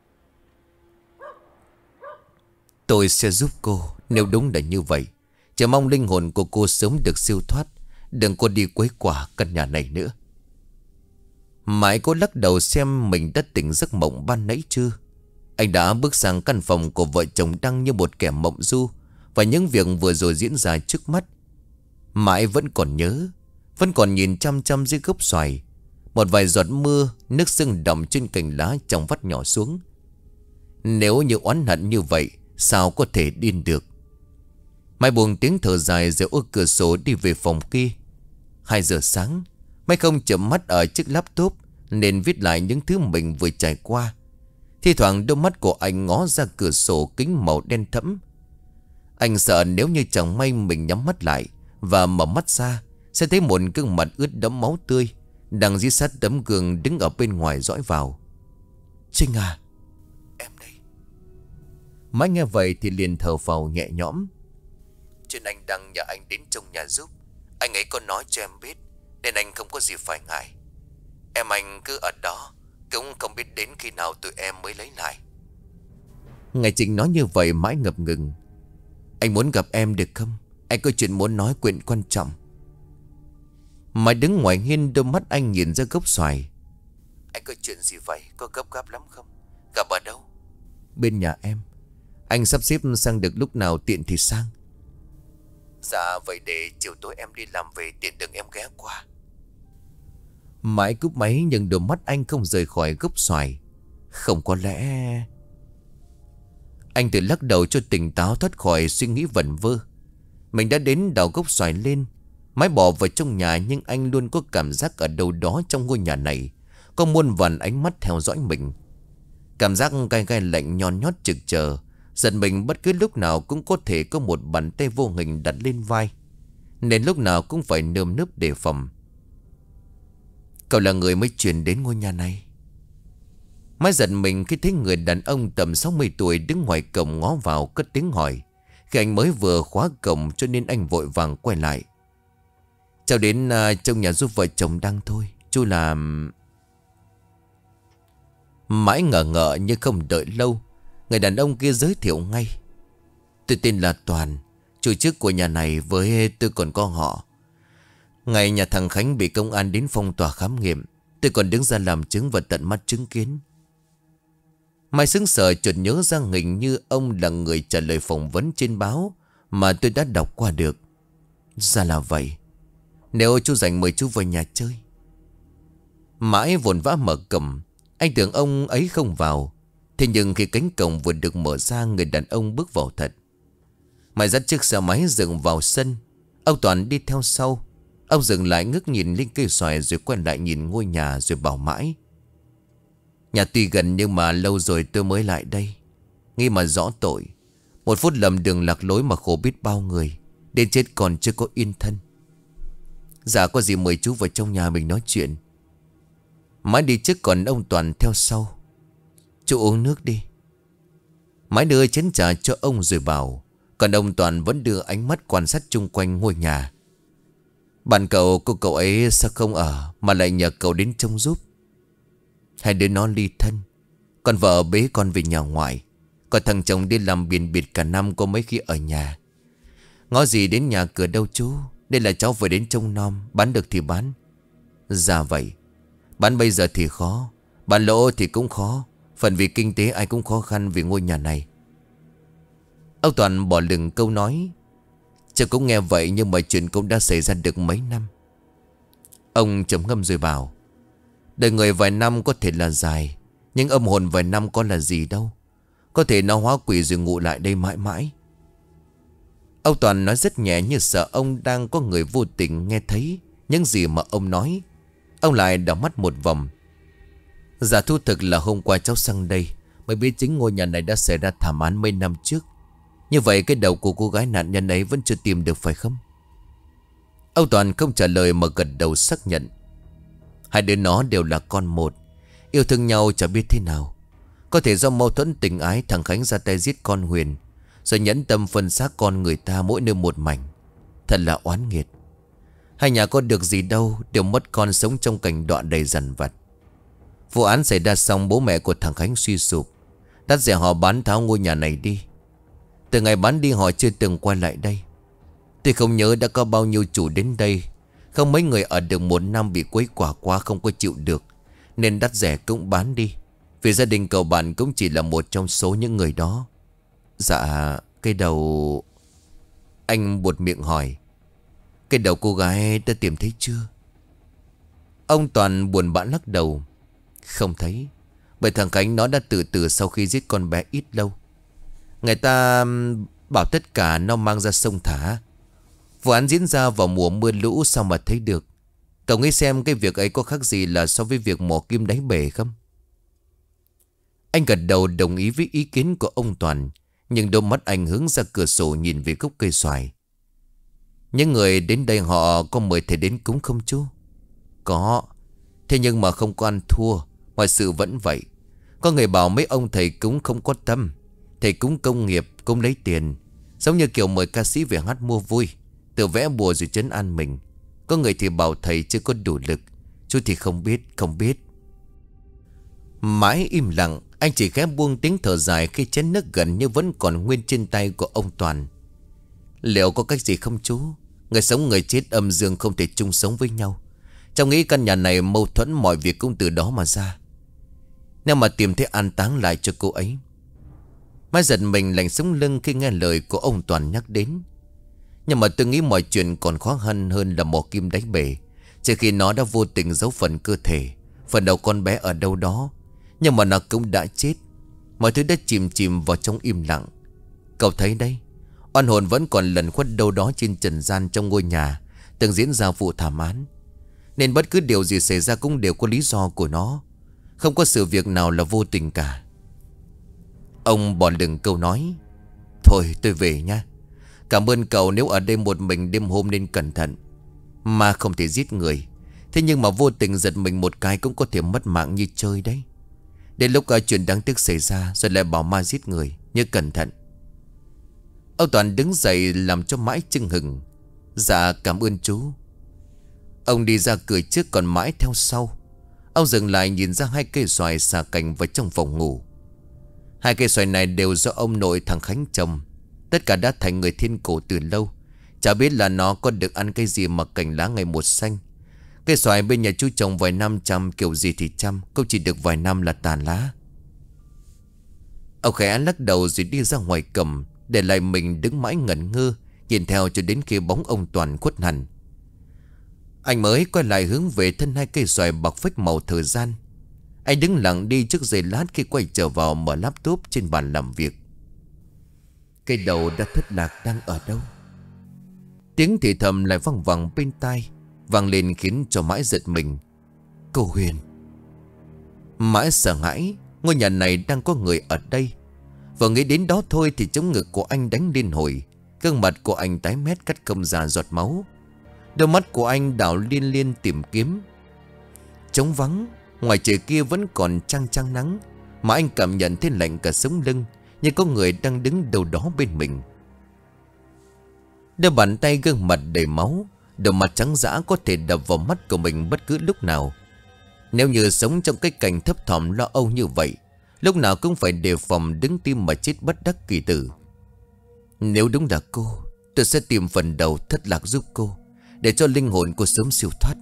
Tôi sẽ giúp cô, nếu đúng là như vậy. Chỉ mong linh hồn của cô sớm được siêu thoát, đừng có đi quấy quả căn nhà này nữa. Mãi cô lắc đầu xem mình đã tỉnh giấc mộng ban nãy chưa. Anh đã bước sang căn phòng của vợ chồng Đăng như một kẻ mộng du, và những việc vừa rồi diễn ra trước mắt. Mãi vẫn còn nhớ, vẫn còn nhìn chăm chăm dưới gốc xoài. Một vài giọt mưa, nước sưng đọng trên cành lá trong vắt nhỏ xuống. Nếu như oán hận như vậy, sao có thể điên được. Mai buông tiếng thở dài rồi ô cửa sổ đi về phòng kia. Hai giờ sáng, Mai không chợp mắt ở chiếc laptop nên viết lại những thứ mình vừa trải qua. Thi thoảng đôi mắt của anh ngó ra cửa sổ kính màu đen thẫm. Anh sợ nếu như chẳng may mình nhắm mắt lại và mở mắt ra, sẽ thấy một gương mặt ướt đẫm máu tươi đang dí sát tấm gương đứng ở bên ngoài dõi vào. Trinh à, em đây. Mai nghe vậy thì liền thở phào nhẹ nhõm. Chuyện anh Đăng nhờ anh đến trong nhà giúp. Anh ấy có nói cho em biết, nên anh không có gì phải ngại. Em anh cứ ở đó, cũng không biết đến khi nào tụi em mới lấy lại. Ngày Trinh nói như vậy mãi ngập ngừng. Anh muốn gặp em được không? Anh có chuyện muốn nói, chuyện quan trọng. Mai đứng ngoài hiên, đôi mắt anh nhìn ra gốc xoài. Anh có chuyện gì vậy? Có gấp gáp lắm không? Gặp ở đâu? Bên nhà em. Anh sắp xếp sang được lúc nào tiện thì sang. Dạ vậy để chiều tối em đi làm về tiện đường em ghé qua. Mãi cúp máy nhưng đôi mắt anh không rời khỏi gốc xoài. Không có lẽ... Anh tự lắc đầu cho tỉnh táo thoát khỏi suy nghĩ vẩn vơ. Mình đã đến đào gốc xoài lên, Mái bỏ vào trong nhà, nhưng anh luôn có cảm giác ở đâu đó trong ngôi nhà này có muôn vàn ánh mắt theo dõi mình. Cảm giác gai gai lạnh nhon nhót trực chờ, giận mình bất cứ lúc nào cũng có thể có một bàn tay vô hình đặt lên vai, nên lúc nào cũng phải nơm nớp đề phòng. Cậu là người mới chuyển đến ngôi nhà này. Mái giận mình khi thấy người đàn ông tầm sáu mươi tuổi đứng ngoài cổng ngó vào cất tiếng hỏi. Khi anh mới vừa khóa cổng cho nên anh vội vàng quay lại. Cháu đến uh, trong nhà giúp vợ chồng Đăng thôi. Chú làm... Mãi ngờ ngợ nhưng không đợi lâu, người đàn ông kia giới thiệu ngay. Tôi tên là Toàn, chủ chức của nhà này, với tôi còn có họ. Ngày nhà thằng Khánh bị công an đến phong tỏa khám nghiệm, tôi còn đứng ra làm chứng và tận mắt chứng kiến. Mai sững sờ chợt nhớ ra hình như ông là người trả lời phỏng vấn trên báo mà tôi đã đọc qua được. Ra là vậy. Nếu chú rảnh mời chú vào nhà chơi. Mãi vồn vã mở cổng. Anh tưởng ông ấy không vào. Thế nhưng khi cánh cổng vừa được mở ra, người đàn ông bước vào thật. Mai dắt chiếc xe máy dừng vào sân. Ông Toàn đi theo sau. Ông dừng lại ngước nhìn lên cây xoài, rồi quay lại nhìn ngôi nhà, rồi bảo mãi. Nhà tuy gần nhưng mà lâu rồi tôi mới lại đây. Nghĩ mà rõ tội. Một phút lầm đường lạc lối mà khổ biết bao người. Đến chết còn chưa có yên thân. Dạ có gì mời chú vào trong nhà mình nói chuyện. Mãi đi trước còn ông Toàn theo sau. Chú uống nước đi. Mãi đưa chén trà cho ông rồi bảo. Còn ông Toàn vẫn đưa ánh mắt quan sát chung quanh ngôi nhà. Bạn cậu, cô cậu ấy sao không ở mà lại nhờ cậu đến trông giúp? Hai đứa nó ly thân. Con vợ bế con về nhà ngoại. Còn thằng chồng đi làm biển biệt cả năm, có mấy khi ở nhà. Ngó gì đến nhà cửa đâu chú. Nên là cháu vừa đến trông nom. Bán được thì bán. Dạ vậy. Bán bây giờ thì khó, bán lỗ thì cũng khó. Phần vì kinh tế ai cũng khó khăn vì ngôi nhà này. Ông Toàn bỏ lửng câu nói. Cháu cũng nghe vậy, nhưng mà chuyện cũng đã xảy ra được mấy năm. Ông trầm ngâm rồi bảo. Đời người vài năm có thể là dài, nhưng âm hồn vài năm có là gì đâu. Có thể nó hóa quỷ rồi ngụ lại đây mãi mãi. Ông Toàn nói rất nhẹ, như sợ ông đang có người vô tình nghe thấy những gì mà ông nói. Ông lại đảo mắt một vòng. Dạ thú thực là hôm qua cháu sang đây mới biết chính ngôi nhà này đã xảy ra thảm án mấy năm trước. Như vậy cái đầu của cô gái nạn nhân ấy vẫn chưa tìm được phải không? Ông Toàn không trả lời mà gật đầu xác nhận. Hai đứa nó đều là con một, yêu thương nhau chả biết thế nào. Có thể do mâu thuẫn tình ái, thằng Khánh ra tay giết con Huyền, rồi nhẫn tâm phân xác con người ta mỗi nơi một mảnh. Thật là oán nghiệt. Hai nhà có được gì đâu, đều mất con sống trong cảnh đọa đầy dằn vặt. Vụ án xảy ra xong, bố mẹ của thằng Khánh suy sụp, đắt rẻ họ bán tháo ngôi nhà này đi. Từ ngày bán đi họ chưa từng quay lại đây. Tôi không nhớ đã có bao nhiêu chủ đến đây. Không mấy người ở được một năm bị quấy quả quá không có chịu được, nên đắt rẻ cũng bán đi. Vì gia đình cậu bạn cũng chỉ là một trong số những người đó. Dạ, cái đầu... Anh buột miệng hỏi. Cái đầu cô gái đã tìm thấy chưa? Ông Toàn buồn bã lắc đầu. Không thấy. Bởi thằng Khánh nó đã tự tử sau khi giết con bé ít lâu. Người ta bảo tất cả nó mang ra sông thả. Vụ án diễn ra vào mùa mưa lũ, sao mà thấy được? Cậu nghĩ xem cái việc ấy có khác gì là so với việc mò kim đáy bể không? Anh gật đầu đồng ý với ý kiến của ông Toàn, nhưng đôi mắt anh hướng ra cửa sổ nhìn về gốc cây xoài. Những người đến đây họ có mời thầy đến cúng không chú? Có. Thế nhưng mà không có ăn thua, mọi sự vẫn vậy. Có người bảo mấy ông thầy cúng không có tâm. Thầy cúng công nghiệp, cúng lấy tiền, giống như kiểu mời ca sĩ về hát mua vui, tự vẽ bùa rồi trấn an mình. Có người thì bảo thầy chưa có đủ lực. Chú thì không biết, không biết. Mãi im lặng, anh chỉ khẽ buông tiếng thở dài khi chén nước gần như vẫn còn nguyên trên tay của ông Toàn. Liệu có cách gì không chú? Người sống người chết âm dương không thể chung sống với nhau. Trong nghĩ căn nhà này mâu thuẫn, mọi việc cũng từ đó mà ra. Nếu mà tìm thấy an táng lại cho cô ấy. Mai giật mình lạnh sống lưng khi nghe lời của ông Toàn nhắc đến. Nhưng mà tôi nghĩ mọi chuyện còn khó khăn hơn là mò kim đáy bể. Chỉ khi nó đã vô tình giấu phần cơ thể, phần đầu con bé ở đâu đó, nhưng mà nó cũng đã chết. Mọi thứ đã chìm chìm vào trong im lặng. Cậu thấy đấy, oan hồn vẫn còn lẩn khuất đâu đó trên trần gian trong ngôi nhà từng diễn ra vụ thảm án. Nên bất cứ điều gì xảy ra cũng đều có lý do của nó. Không có sự việc nào là vô tình cả. Ông bỏ lửng câu nói. Thôi tôi về nha. Cảm ơn cậu, nếu ở đây một mình đêm hôm nên cẩn thận. Mà không thể giết người, thế nhưng mà vô tình giật mình một cái cũng có thể mất mạng như chơi đấy. Đến lúc uh, chuyện đáng tiếc xảy ra rồi lại bảo ma giết người, nhớ cẩn thận. Ông Toàn đứng dậy làm cho Mãi chưng hừng. Dạ cảm ơn chú. Ông đi ra cười trước còn Mãi theo sau. Ông dừng lại nhìn ra hai cây xoài xà cành vào trong phòng ngủ. Hai cây xoài này đều do ông nội thằng Khánh trồng. Tất cả đã thành người thiên cổ từ lâu. Chả biết là nó có được ăn cây gì mà cành lá ngày một xanh. Cây xoài bên nhà chú trồng vài năm chăm kiểu gì thì chăm, cũng chỉ được vài năm là tàn lá. Ông khẽ lắc đầu rồi đi ra ngoài cầm, để lại mình đứng mãi ngẩn ngơ, nhìn theo cho đến khi bóng ông Toàn khuất hẳn. Anh mới quay lại hướng về thân hai cây xoài bọc phách màu thời gian. Anh đứng lặng đi trước giây lát khi quay trở vào mở laptop trên bàn làm việc. Cây đầu đã thất lạc đang ở đâu? Tiếng thì thầm lại vang vẳng bên tai, vang lên khiến cho Mãi giật mình. Cô Huyền. Mãi sợ hãi, ngôi nhà này đang có người ở đây. Vừa nghĩ đến đó thôi thì chống ngực của anh đánh liên hồi. Gương mặt của anh tái mét cắt không ra giọt máu. Đôi mắt của anh đảo liên liên tìm kiếm. Trống vắng, ngoài trời kia vẫn còn trăng trăng nắng, mà anh cảm nhận thấy lạnh cả sống lưng, như có người đang đứng đâu đó bên mình. Đôi bàn tay gương mặt đầy máu, Đôi mặt trắng dã có thể đập vào mắt của mình bất cứ lúc nào. Nếu như sống trong cái cảnh thấp thỏm lo âu như vậy, lúc nào cũng phải đề phòng đứng tim mà chết bất đắc kỳ tử. Nếu đúng là cô, tôi sẽ tìm phần đầu thất lạc giúp cô, để cho linh hồn cô sớm siêu thoát.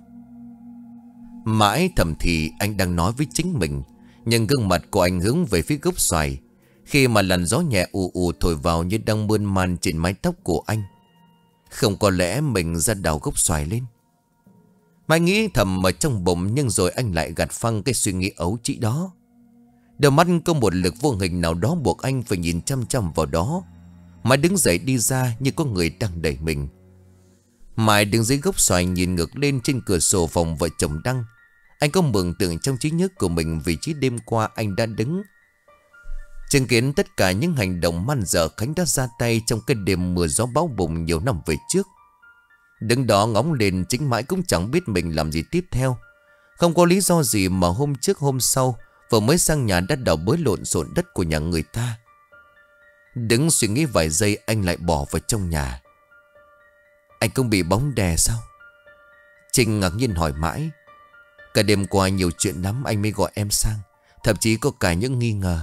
Mãi thầm thì anh đang nói với chính mình, nhưng gương mặt của anh hướng về phía gốc xoài, khi mà làn gió nhẹ ù ù thổi vào như đang mơn man trên mái tóc của anh. Không có lẽ mình ra đào gốc xoài lên? Mãi nghĩ thầm ở trong bụng, nhưng rồi anh lại gạt phăng cái suy nghĩ ấu trĩ đó. Đôi mắt có một lực vô hình nào đó buộc anh phải nhìn chăm chăm vào đó. Mãi đứng dậy đi ra như có người đang đẩy mình. Mãi đứng dưới gốc xoài nhìn ngược lên trên cửa sổ phòng vợ chồng Đăng. Anh có mường tượng trong trí nhớ của mình vị trí đêm qua anh đã đứng, chứng kiến tất cả những hành động man dợ Khánh đã ra tay trong cái đêm mưa gió bão bùng nhiều năm về trước. Đứng đó ngóng lên, chính mãi cũng chẳng biết mình làm gì tiếp theo. Không có lý do gì mà hôm trước hôm sau vừa mới sang nhà đã đào bới lộn xộn đất của nhà người ta. Đứng suy nghĩ vài giây, anh lại bỏ vào trong nhà. Anh cũng bị bóng đè sao? Trinh ngạc nhiên hỏi mãi. Cả đêm qua nhiều chuyện lắm anh mới gọi em sang, thậm chí có cả những nghi ngờ.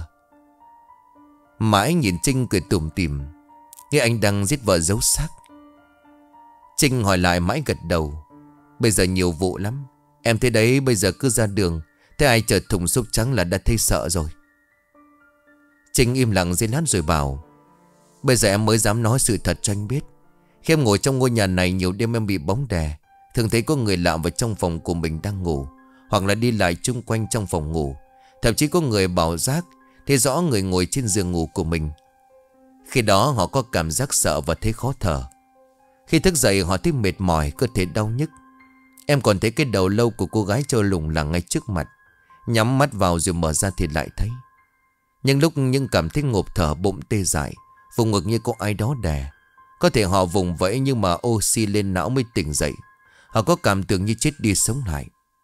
Mãi nhìn Trinh cười tủm tỉm. Nghe anh đang giết vợ giấu xác. Trinh hỏi lại, mãi gật đầu. Bây giờ nhiều vụ lắm. Em thấy đấy, bây giờ cứ ra đường thấy ai chở thùng xốp trắng là đã thấy sợ rồi. Trinh im lặng giây lát rồi bảo. Bây giờ em mới dám nói sự thật cho anh biết. Khi em ngồi trong ngôi nhà này, nhiều đêm em bị bóng đè. Thường thấy có người lạ vào trong phòng của mình đang ngủ, hoặc là đi lại chung quanh trong phòng ngủ. Thậm chí có người bảo giác thấy rõ người ngồi trên giường ngủ của mình. Khi đó họ có cảm giác sợ và thấy khó thở. Khi thức dậy họ thấy mệt mỏi, cơ thể đau nhức. Em còn thấy cái đầu lâu của cô gái trơ lủng lẳng ngay trước mặt. Nhắm mắt vào rồi mở ra thì lại thấy. Nhưng lúc nhưng cảm thấy ngộp thở, bụng tê dại, vùng ngực như có ai đó đè. Có thể họ vùng vẫy nhưng mà oxy lên não mới tỉnh dậy. Họ có cảm tưởng như chết đi sống lại.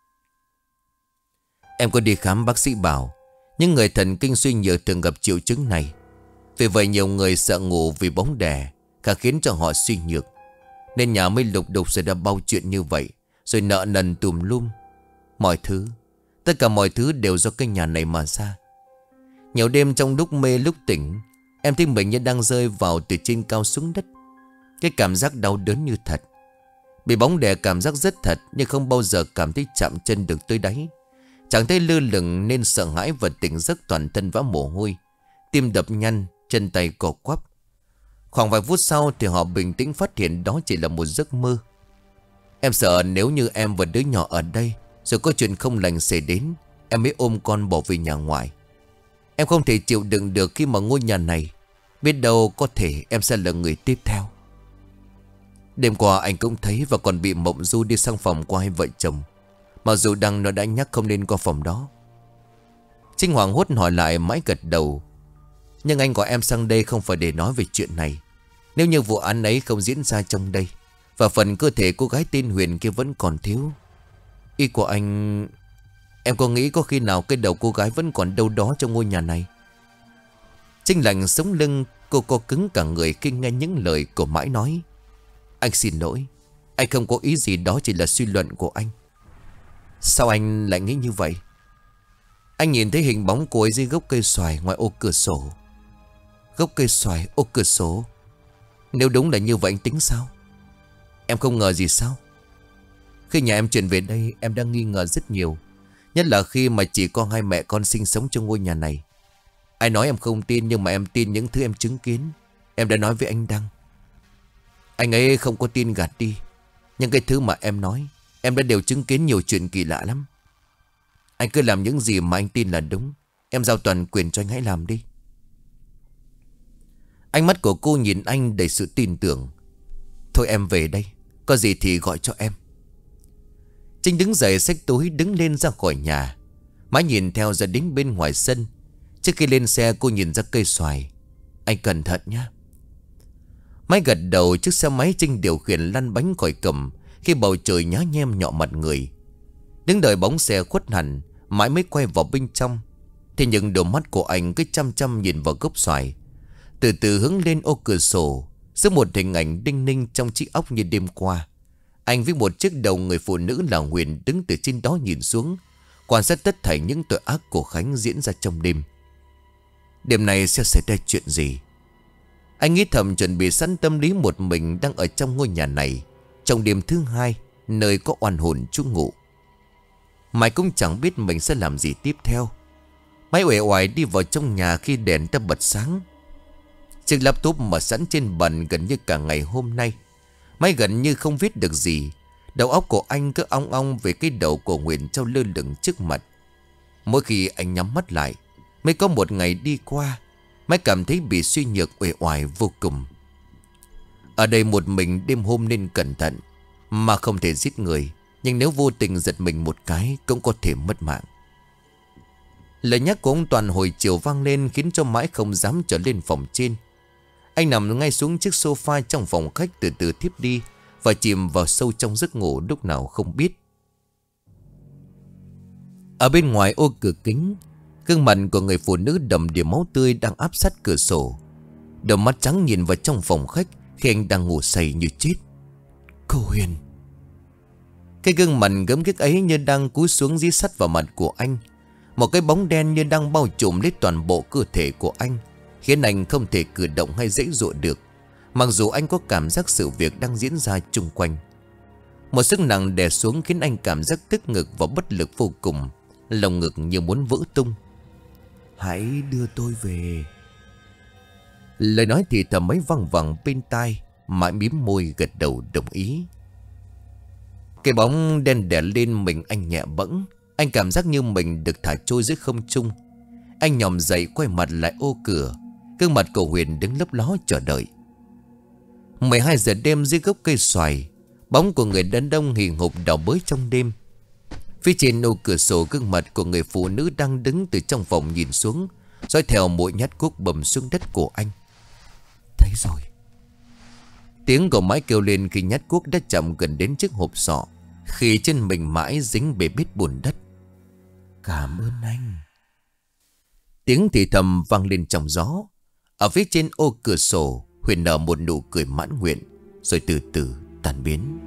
Em có đi khám, bác sĩ bảo những người thần kinh suy nhược thường gặp triệu chứng này. Vì vậy nhiều người sợ ngủ vì bóng đè, khá khiến cho họ suy nhược. Nên nhà mới lục đục rồi đã bao chuyện như vậy, rồi nợ nần tùm lum. Mọi thứ, tất cả mọi thứ đều do cái nhà này mà ra. Nhiều đêm trong lúc mê lúc tỉnh, em thấy mình như đang rơi vào từ trên cao xuống đất. Cái cảm giác đau đớn như thật. Bị bóng đè cảm giác rất thật, nhưng không bao giờ cảm thấy chạm chân được tới đáy. Chẳng thấy lơ lửng nên sợ hãi và tỉnh giấc toàn thân vã mồ hôi, tim đập nhanh, chân tay cò quắp. Khoảng vài phút sau thì họ bình tĩnh phát hiện đó chỉ là một giấc mơ. Em sợ nếu như em và đứa nhỏ ở đây rồi có chuyện không lành xảy đến, em mới ôm con bỏ về nhà ngoại. Em không thể chịu đựng được khi mà ngôi nhà này, biết đâu có thể em sẽ là người tiếp theo. Đêm qua anh cũng thấy và còn bị mộng du đi sang phòng của hai vợ chồng. Mặc dù Đăng nó đã nhắc không nên qua phòng đó. Trinh hoảng hốt hỏi lại, mãi gật đầu. Nhưng anh gọi em sang đây không phải để nói về chuyện này. Nếu như vụ án ấy không diễn ra trong đây, và phần cơ thể cô gái tên Huyền kia vẫn còn thiếu. Ý của anh, em có nghĩ có khi nào cái đầu cô gái vẫn còn đâu đó trong ngôi nhà này? Trinh lạnh sống lưng, cô co cứng cả người khi nghe những lời của mãi nói. Anh xin lỗi, anh không có ý gì, đó chỉ là suy luận của anh. Sao anh lại nghĩ như vậy? Anh nhìn thấy hình bóng cô ấy dưới gốc cây xoài ngoài ô cửa sổ. Gốc cây xoài, ô cửa sổ. Nếu đúng là như vậy anh tính sao? Em không ngờ gì sao? Khi nhà em chuyển về đây, em đang nghi ngờ rất nhiều. Nhất là khi mà chỉ có hai mẹ con sinh sống trong ngôi nhà này. Ai nói em không tin, nhưng mà em tin những thứ em chứng kiến. Em đã nói với anh Đăng. Anh ấy không có tin gạt đi. Nhưng cái thứ mà em nói, em đã đều chứng kiến nhiều chuyện kỳ lạ lắm. Anh cứ làm những gì mà anh tin là đúng. Em giao toàn quyền cho anh, hãy làm đi. Ánh mắt của cô nhìn anh đầy sự tin tưởng. Thôi em về đây, có gì thì gọi cho em. Trinh đứng dậy xách túi đứng lên ra khỏi nhà. Mãi nhìn theo ra đến bên ngoài sân. Trước khi lên xe cô nhìn ra cây xoài. Anh cẩn thận nhé. Mãi gật đầu, chiếc xe máy Trinh điều khiển lăn bánh khỏi cầm khi bầu trời nhá nhem nhọ mặt người. Đứng đợi bóng xe khuất hẳn, Mãi mới quay vào bên trong. Thế nhưng đôi mắt của anh cứ chăm chăm nhìn vào gốc xoài, từ từ hướng lên ô cửa sổ. Giữa một hình ảnh đinh ninh trong chiếc óc như đêm qua, Anh với một chiếc đầu người phụ nữ là Huyền đứng từ trên đó nhìn xuống, quan sát tất thảy những tội ác của Khánh diễn ra trong đêm. Đêm này sẽ xảy ra chuyện gì? Anh nghĩ thầm, chuẩn bị sẵn tâm lý một mình đang ở trong ngôi nhà này, trong đêm thứ hai, nơi có oan hồn trú ngụ. Mãi cũng chẳng biết mình sẽ làm gì tiếp theo. Máy uể oải đi vào trong nhà khi đèn đã bật sáng. Chiếc laptop mở sẵn trên bàn gần như cả ngày hôm nay. Máy gần như không viết được gì. Đầu óc của anh cứ ong ong về cái đầu của Huyền treo lơ lửng trước mặt. Mỗi khi anh nhắm mắt lại, mới có một ngày đi qua, Máy cảm thấy bị suy nhược uể oải vô cùng. Ở đây một mình đêm hôm nên cẩn thận, mà không thể giết người, nhưng nếu vô tình giật mình một cái cũng có thể mất mạng. Lời nhắc của ông Toàn hồi chiều vang lên khiến cho Mãi không dám trở lên phòng trên. Anh nằm ngay xuống chiếc sofa trong phòng khách, từ từ thiếp đi và chìm vào sâu trong giấc ngủ lúc nào không biết. Ở bên ngoài ô cửa kính, gương mặt của người phụ nữ đầm đìa máu tươi đang áp sát cửa sổ. Đôi mắt trắng nhìn vào trong phòng khách khi anh đang ngủ say như chết. Cô Huyền. Cái gương mặt gớm ghiếc ấy như đang cúi xuống dí sắt vào mặt của anh. Một cái bóng đen như đang bao trùm lấy toàn bộ cơ thể của anh, khiến anh không thể cử động hay giãy giụa được, mặc dù anh có cảm giác sự việc đang diễn ra chung quanh. Một sức nặng đè xuống khiến anh cảm giác tức ngực và bất lực vô cùng. Lòng ngực như muốn vỡ tung. Hãy đưa tôi về. Lời nói thì thầm ấy văng vẳng bên tai. Mãi mím môi gật đầu đồng ý. Cái bóng đen đè lên mình anh nhẹ bẫng. Anh cảm giác như mình được thả trôi dưới không trung. Anh nhòm dậy quay mặt lại ô cửa. Gương mặt của Huyền đứng lấp ló chờ đợi. mười hai giờ đêm dưới gốc cây xoài, bóng của người đàn ông hì hục đào bới trong đêm. Phía trên ô cửa sổ, gương mặt của người phụ nữ đang đứng từ trong phòng nhìn xuống, dõi theo mỗi nhát cuốc bầm xuống đất của anh. Thấy rồi. Tiếng của Mãi kêu lên khi nhát cuốc đã chạm gần đến chiếc hộp sọ, khi chân mình Mãi dính bề bết bùn đất. Cảm ơn anh. Tiếng thì thầm vang lên trong gió. Ở phía trên ô cửa sổ, Huyền nở một nụ cười mãn nguyện, rồi từ từ tan biến.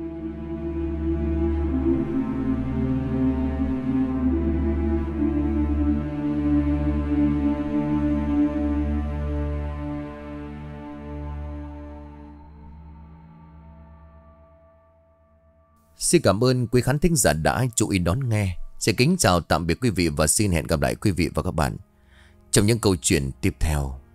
Xin cảm ơn quý khán thính giả đã chú ý đón nghe. Xin kính chào tạm biệt quý vị và xin hẹn gặp lại quý vị và các bạn trong những câu chuyện tiếp theo.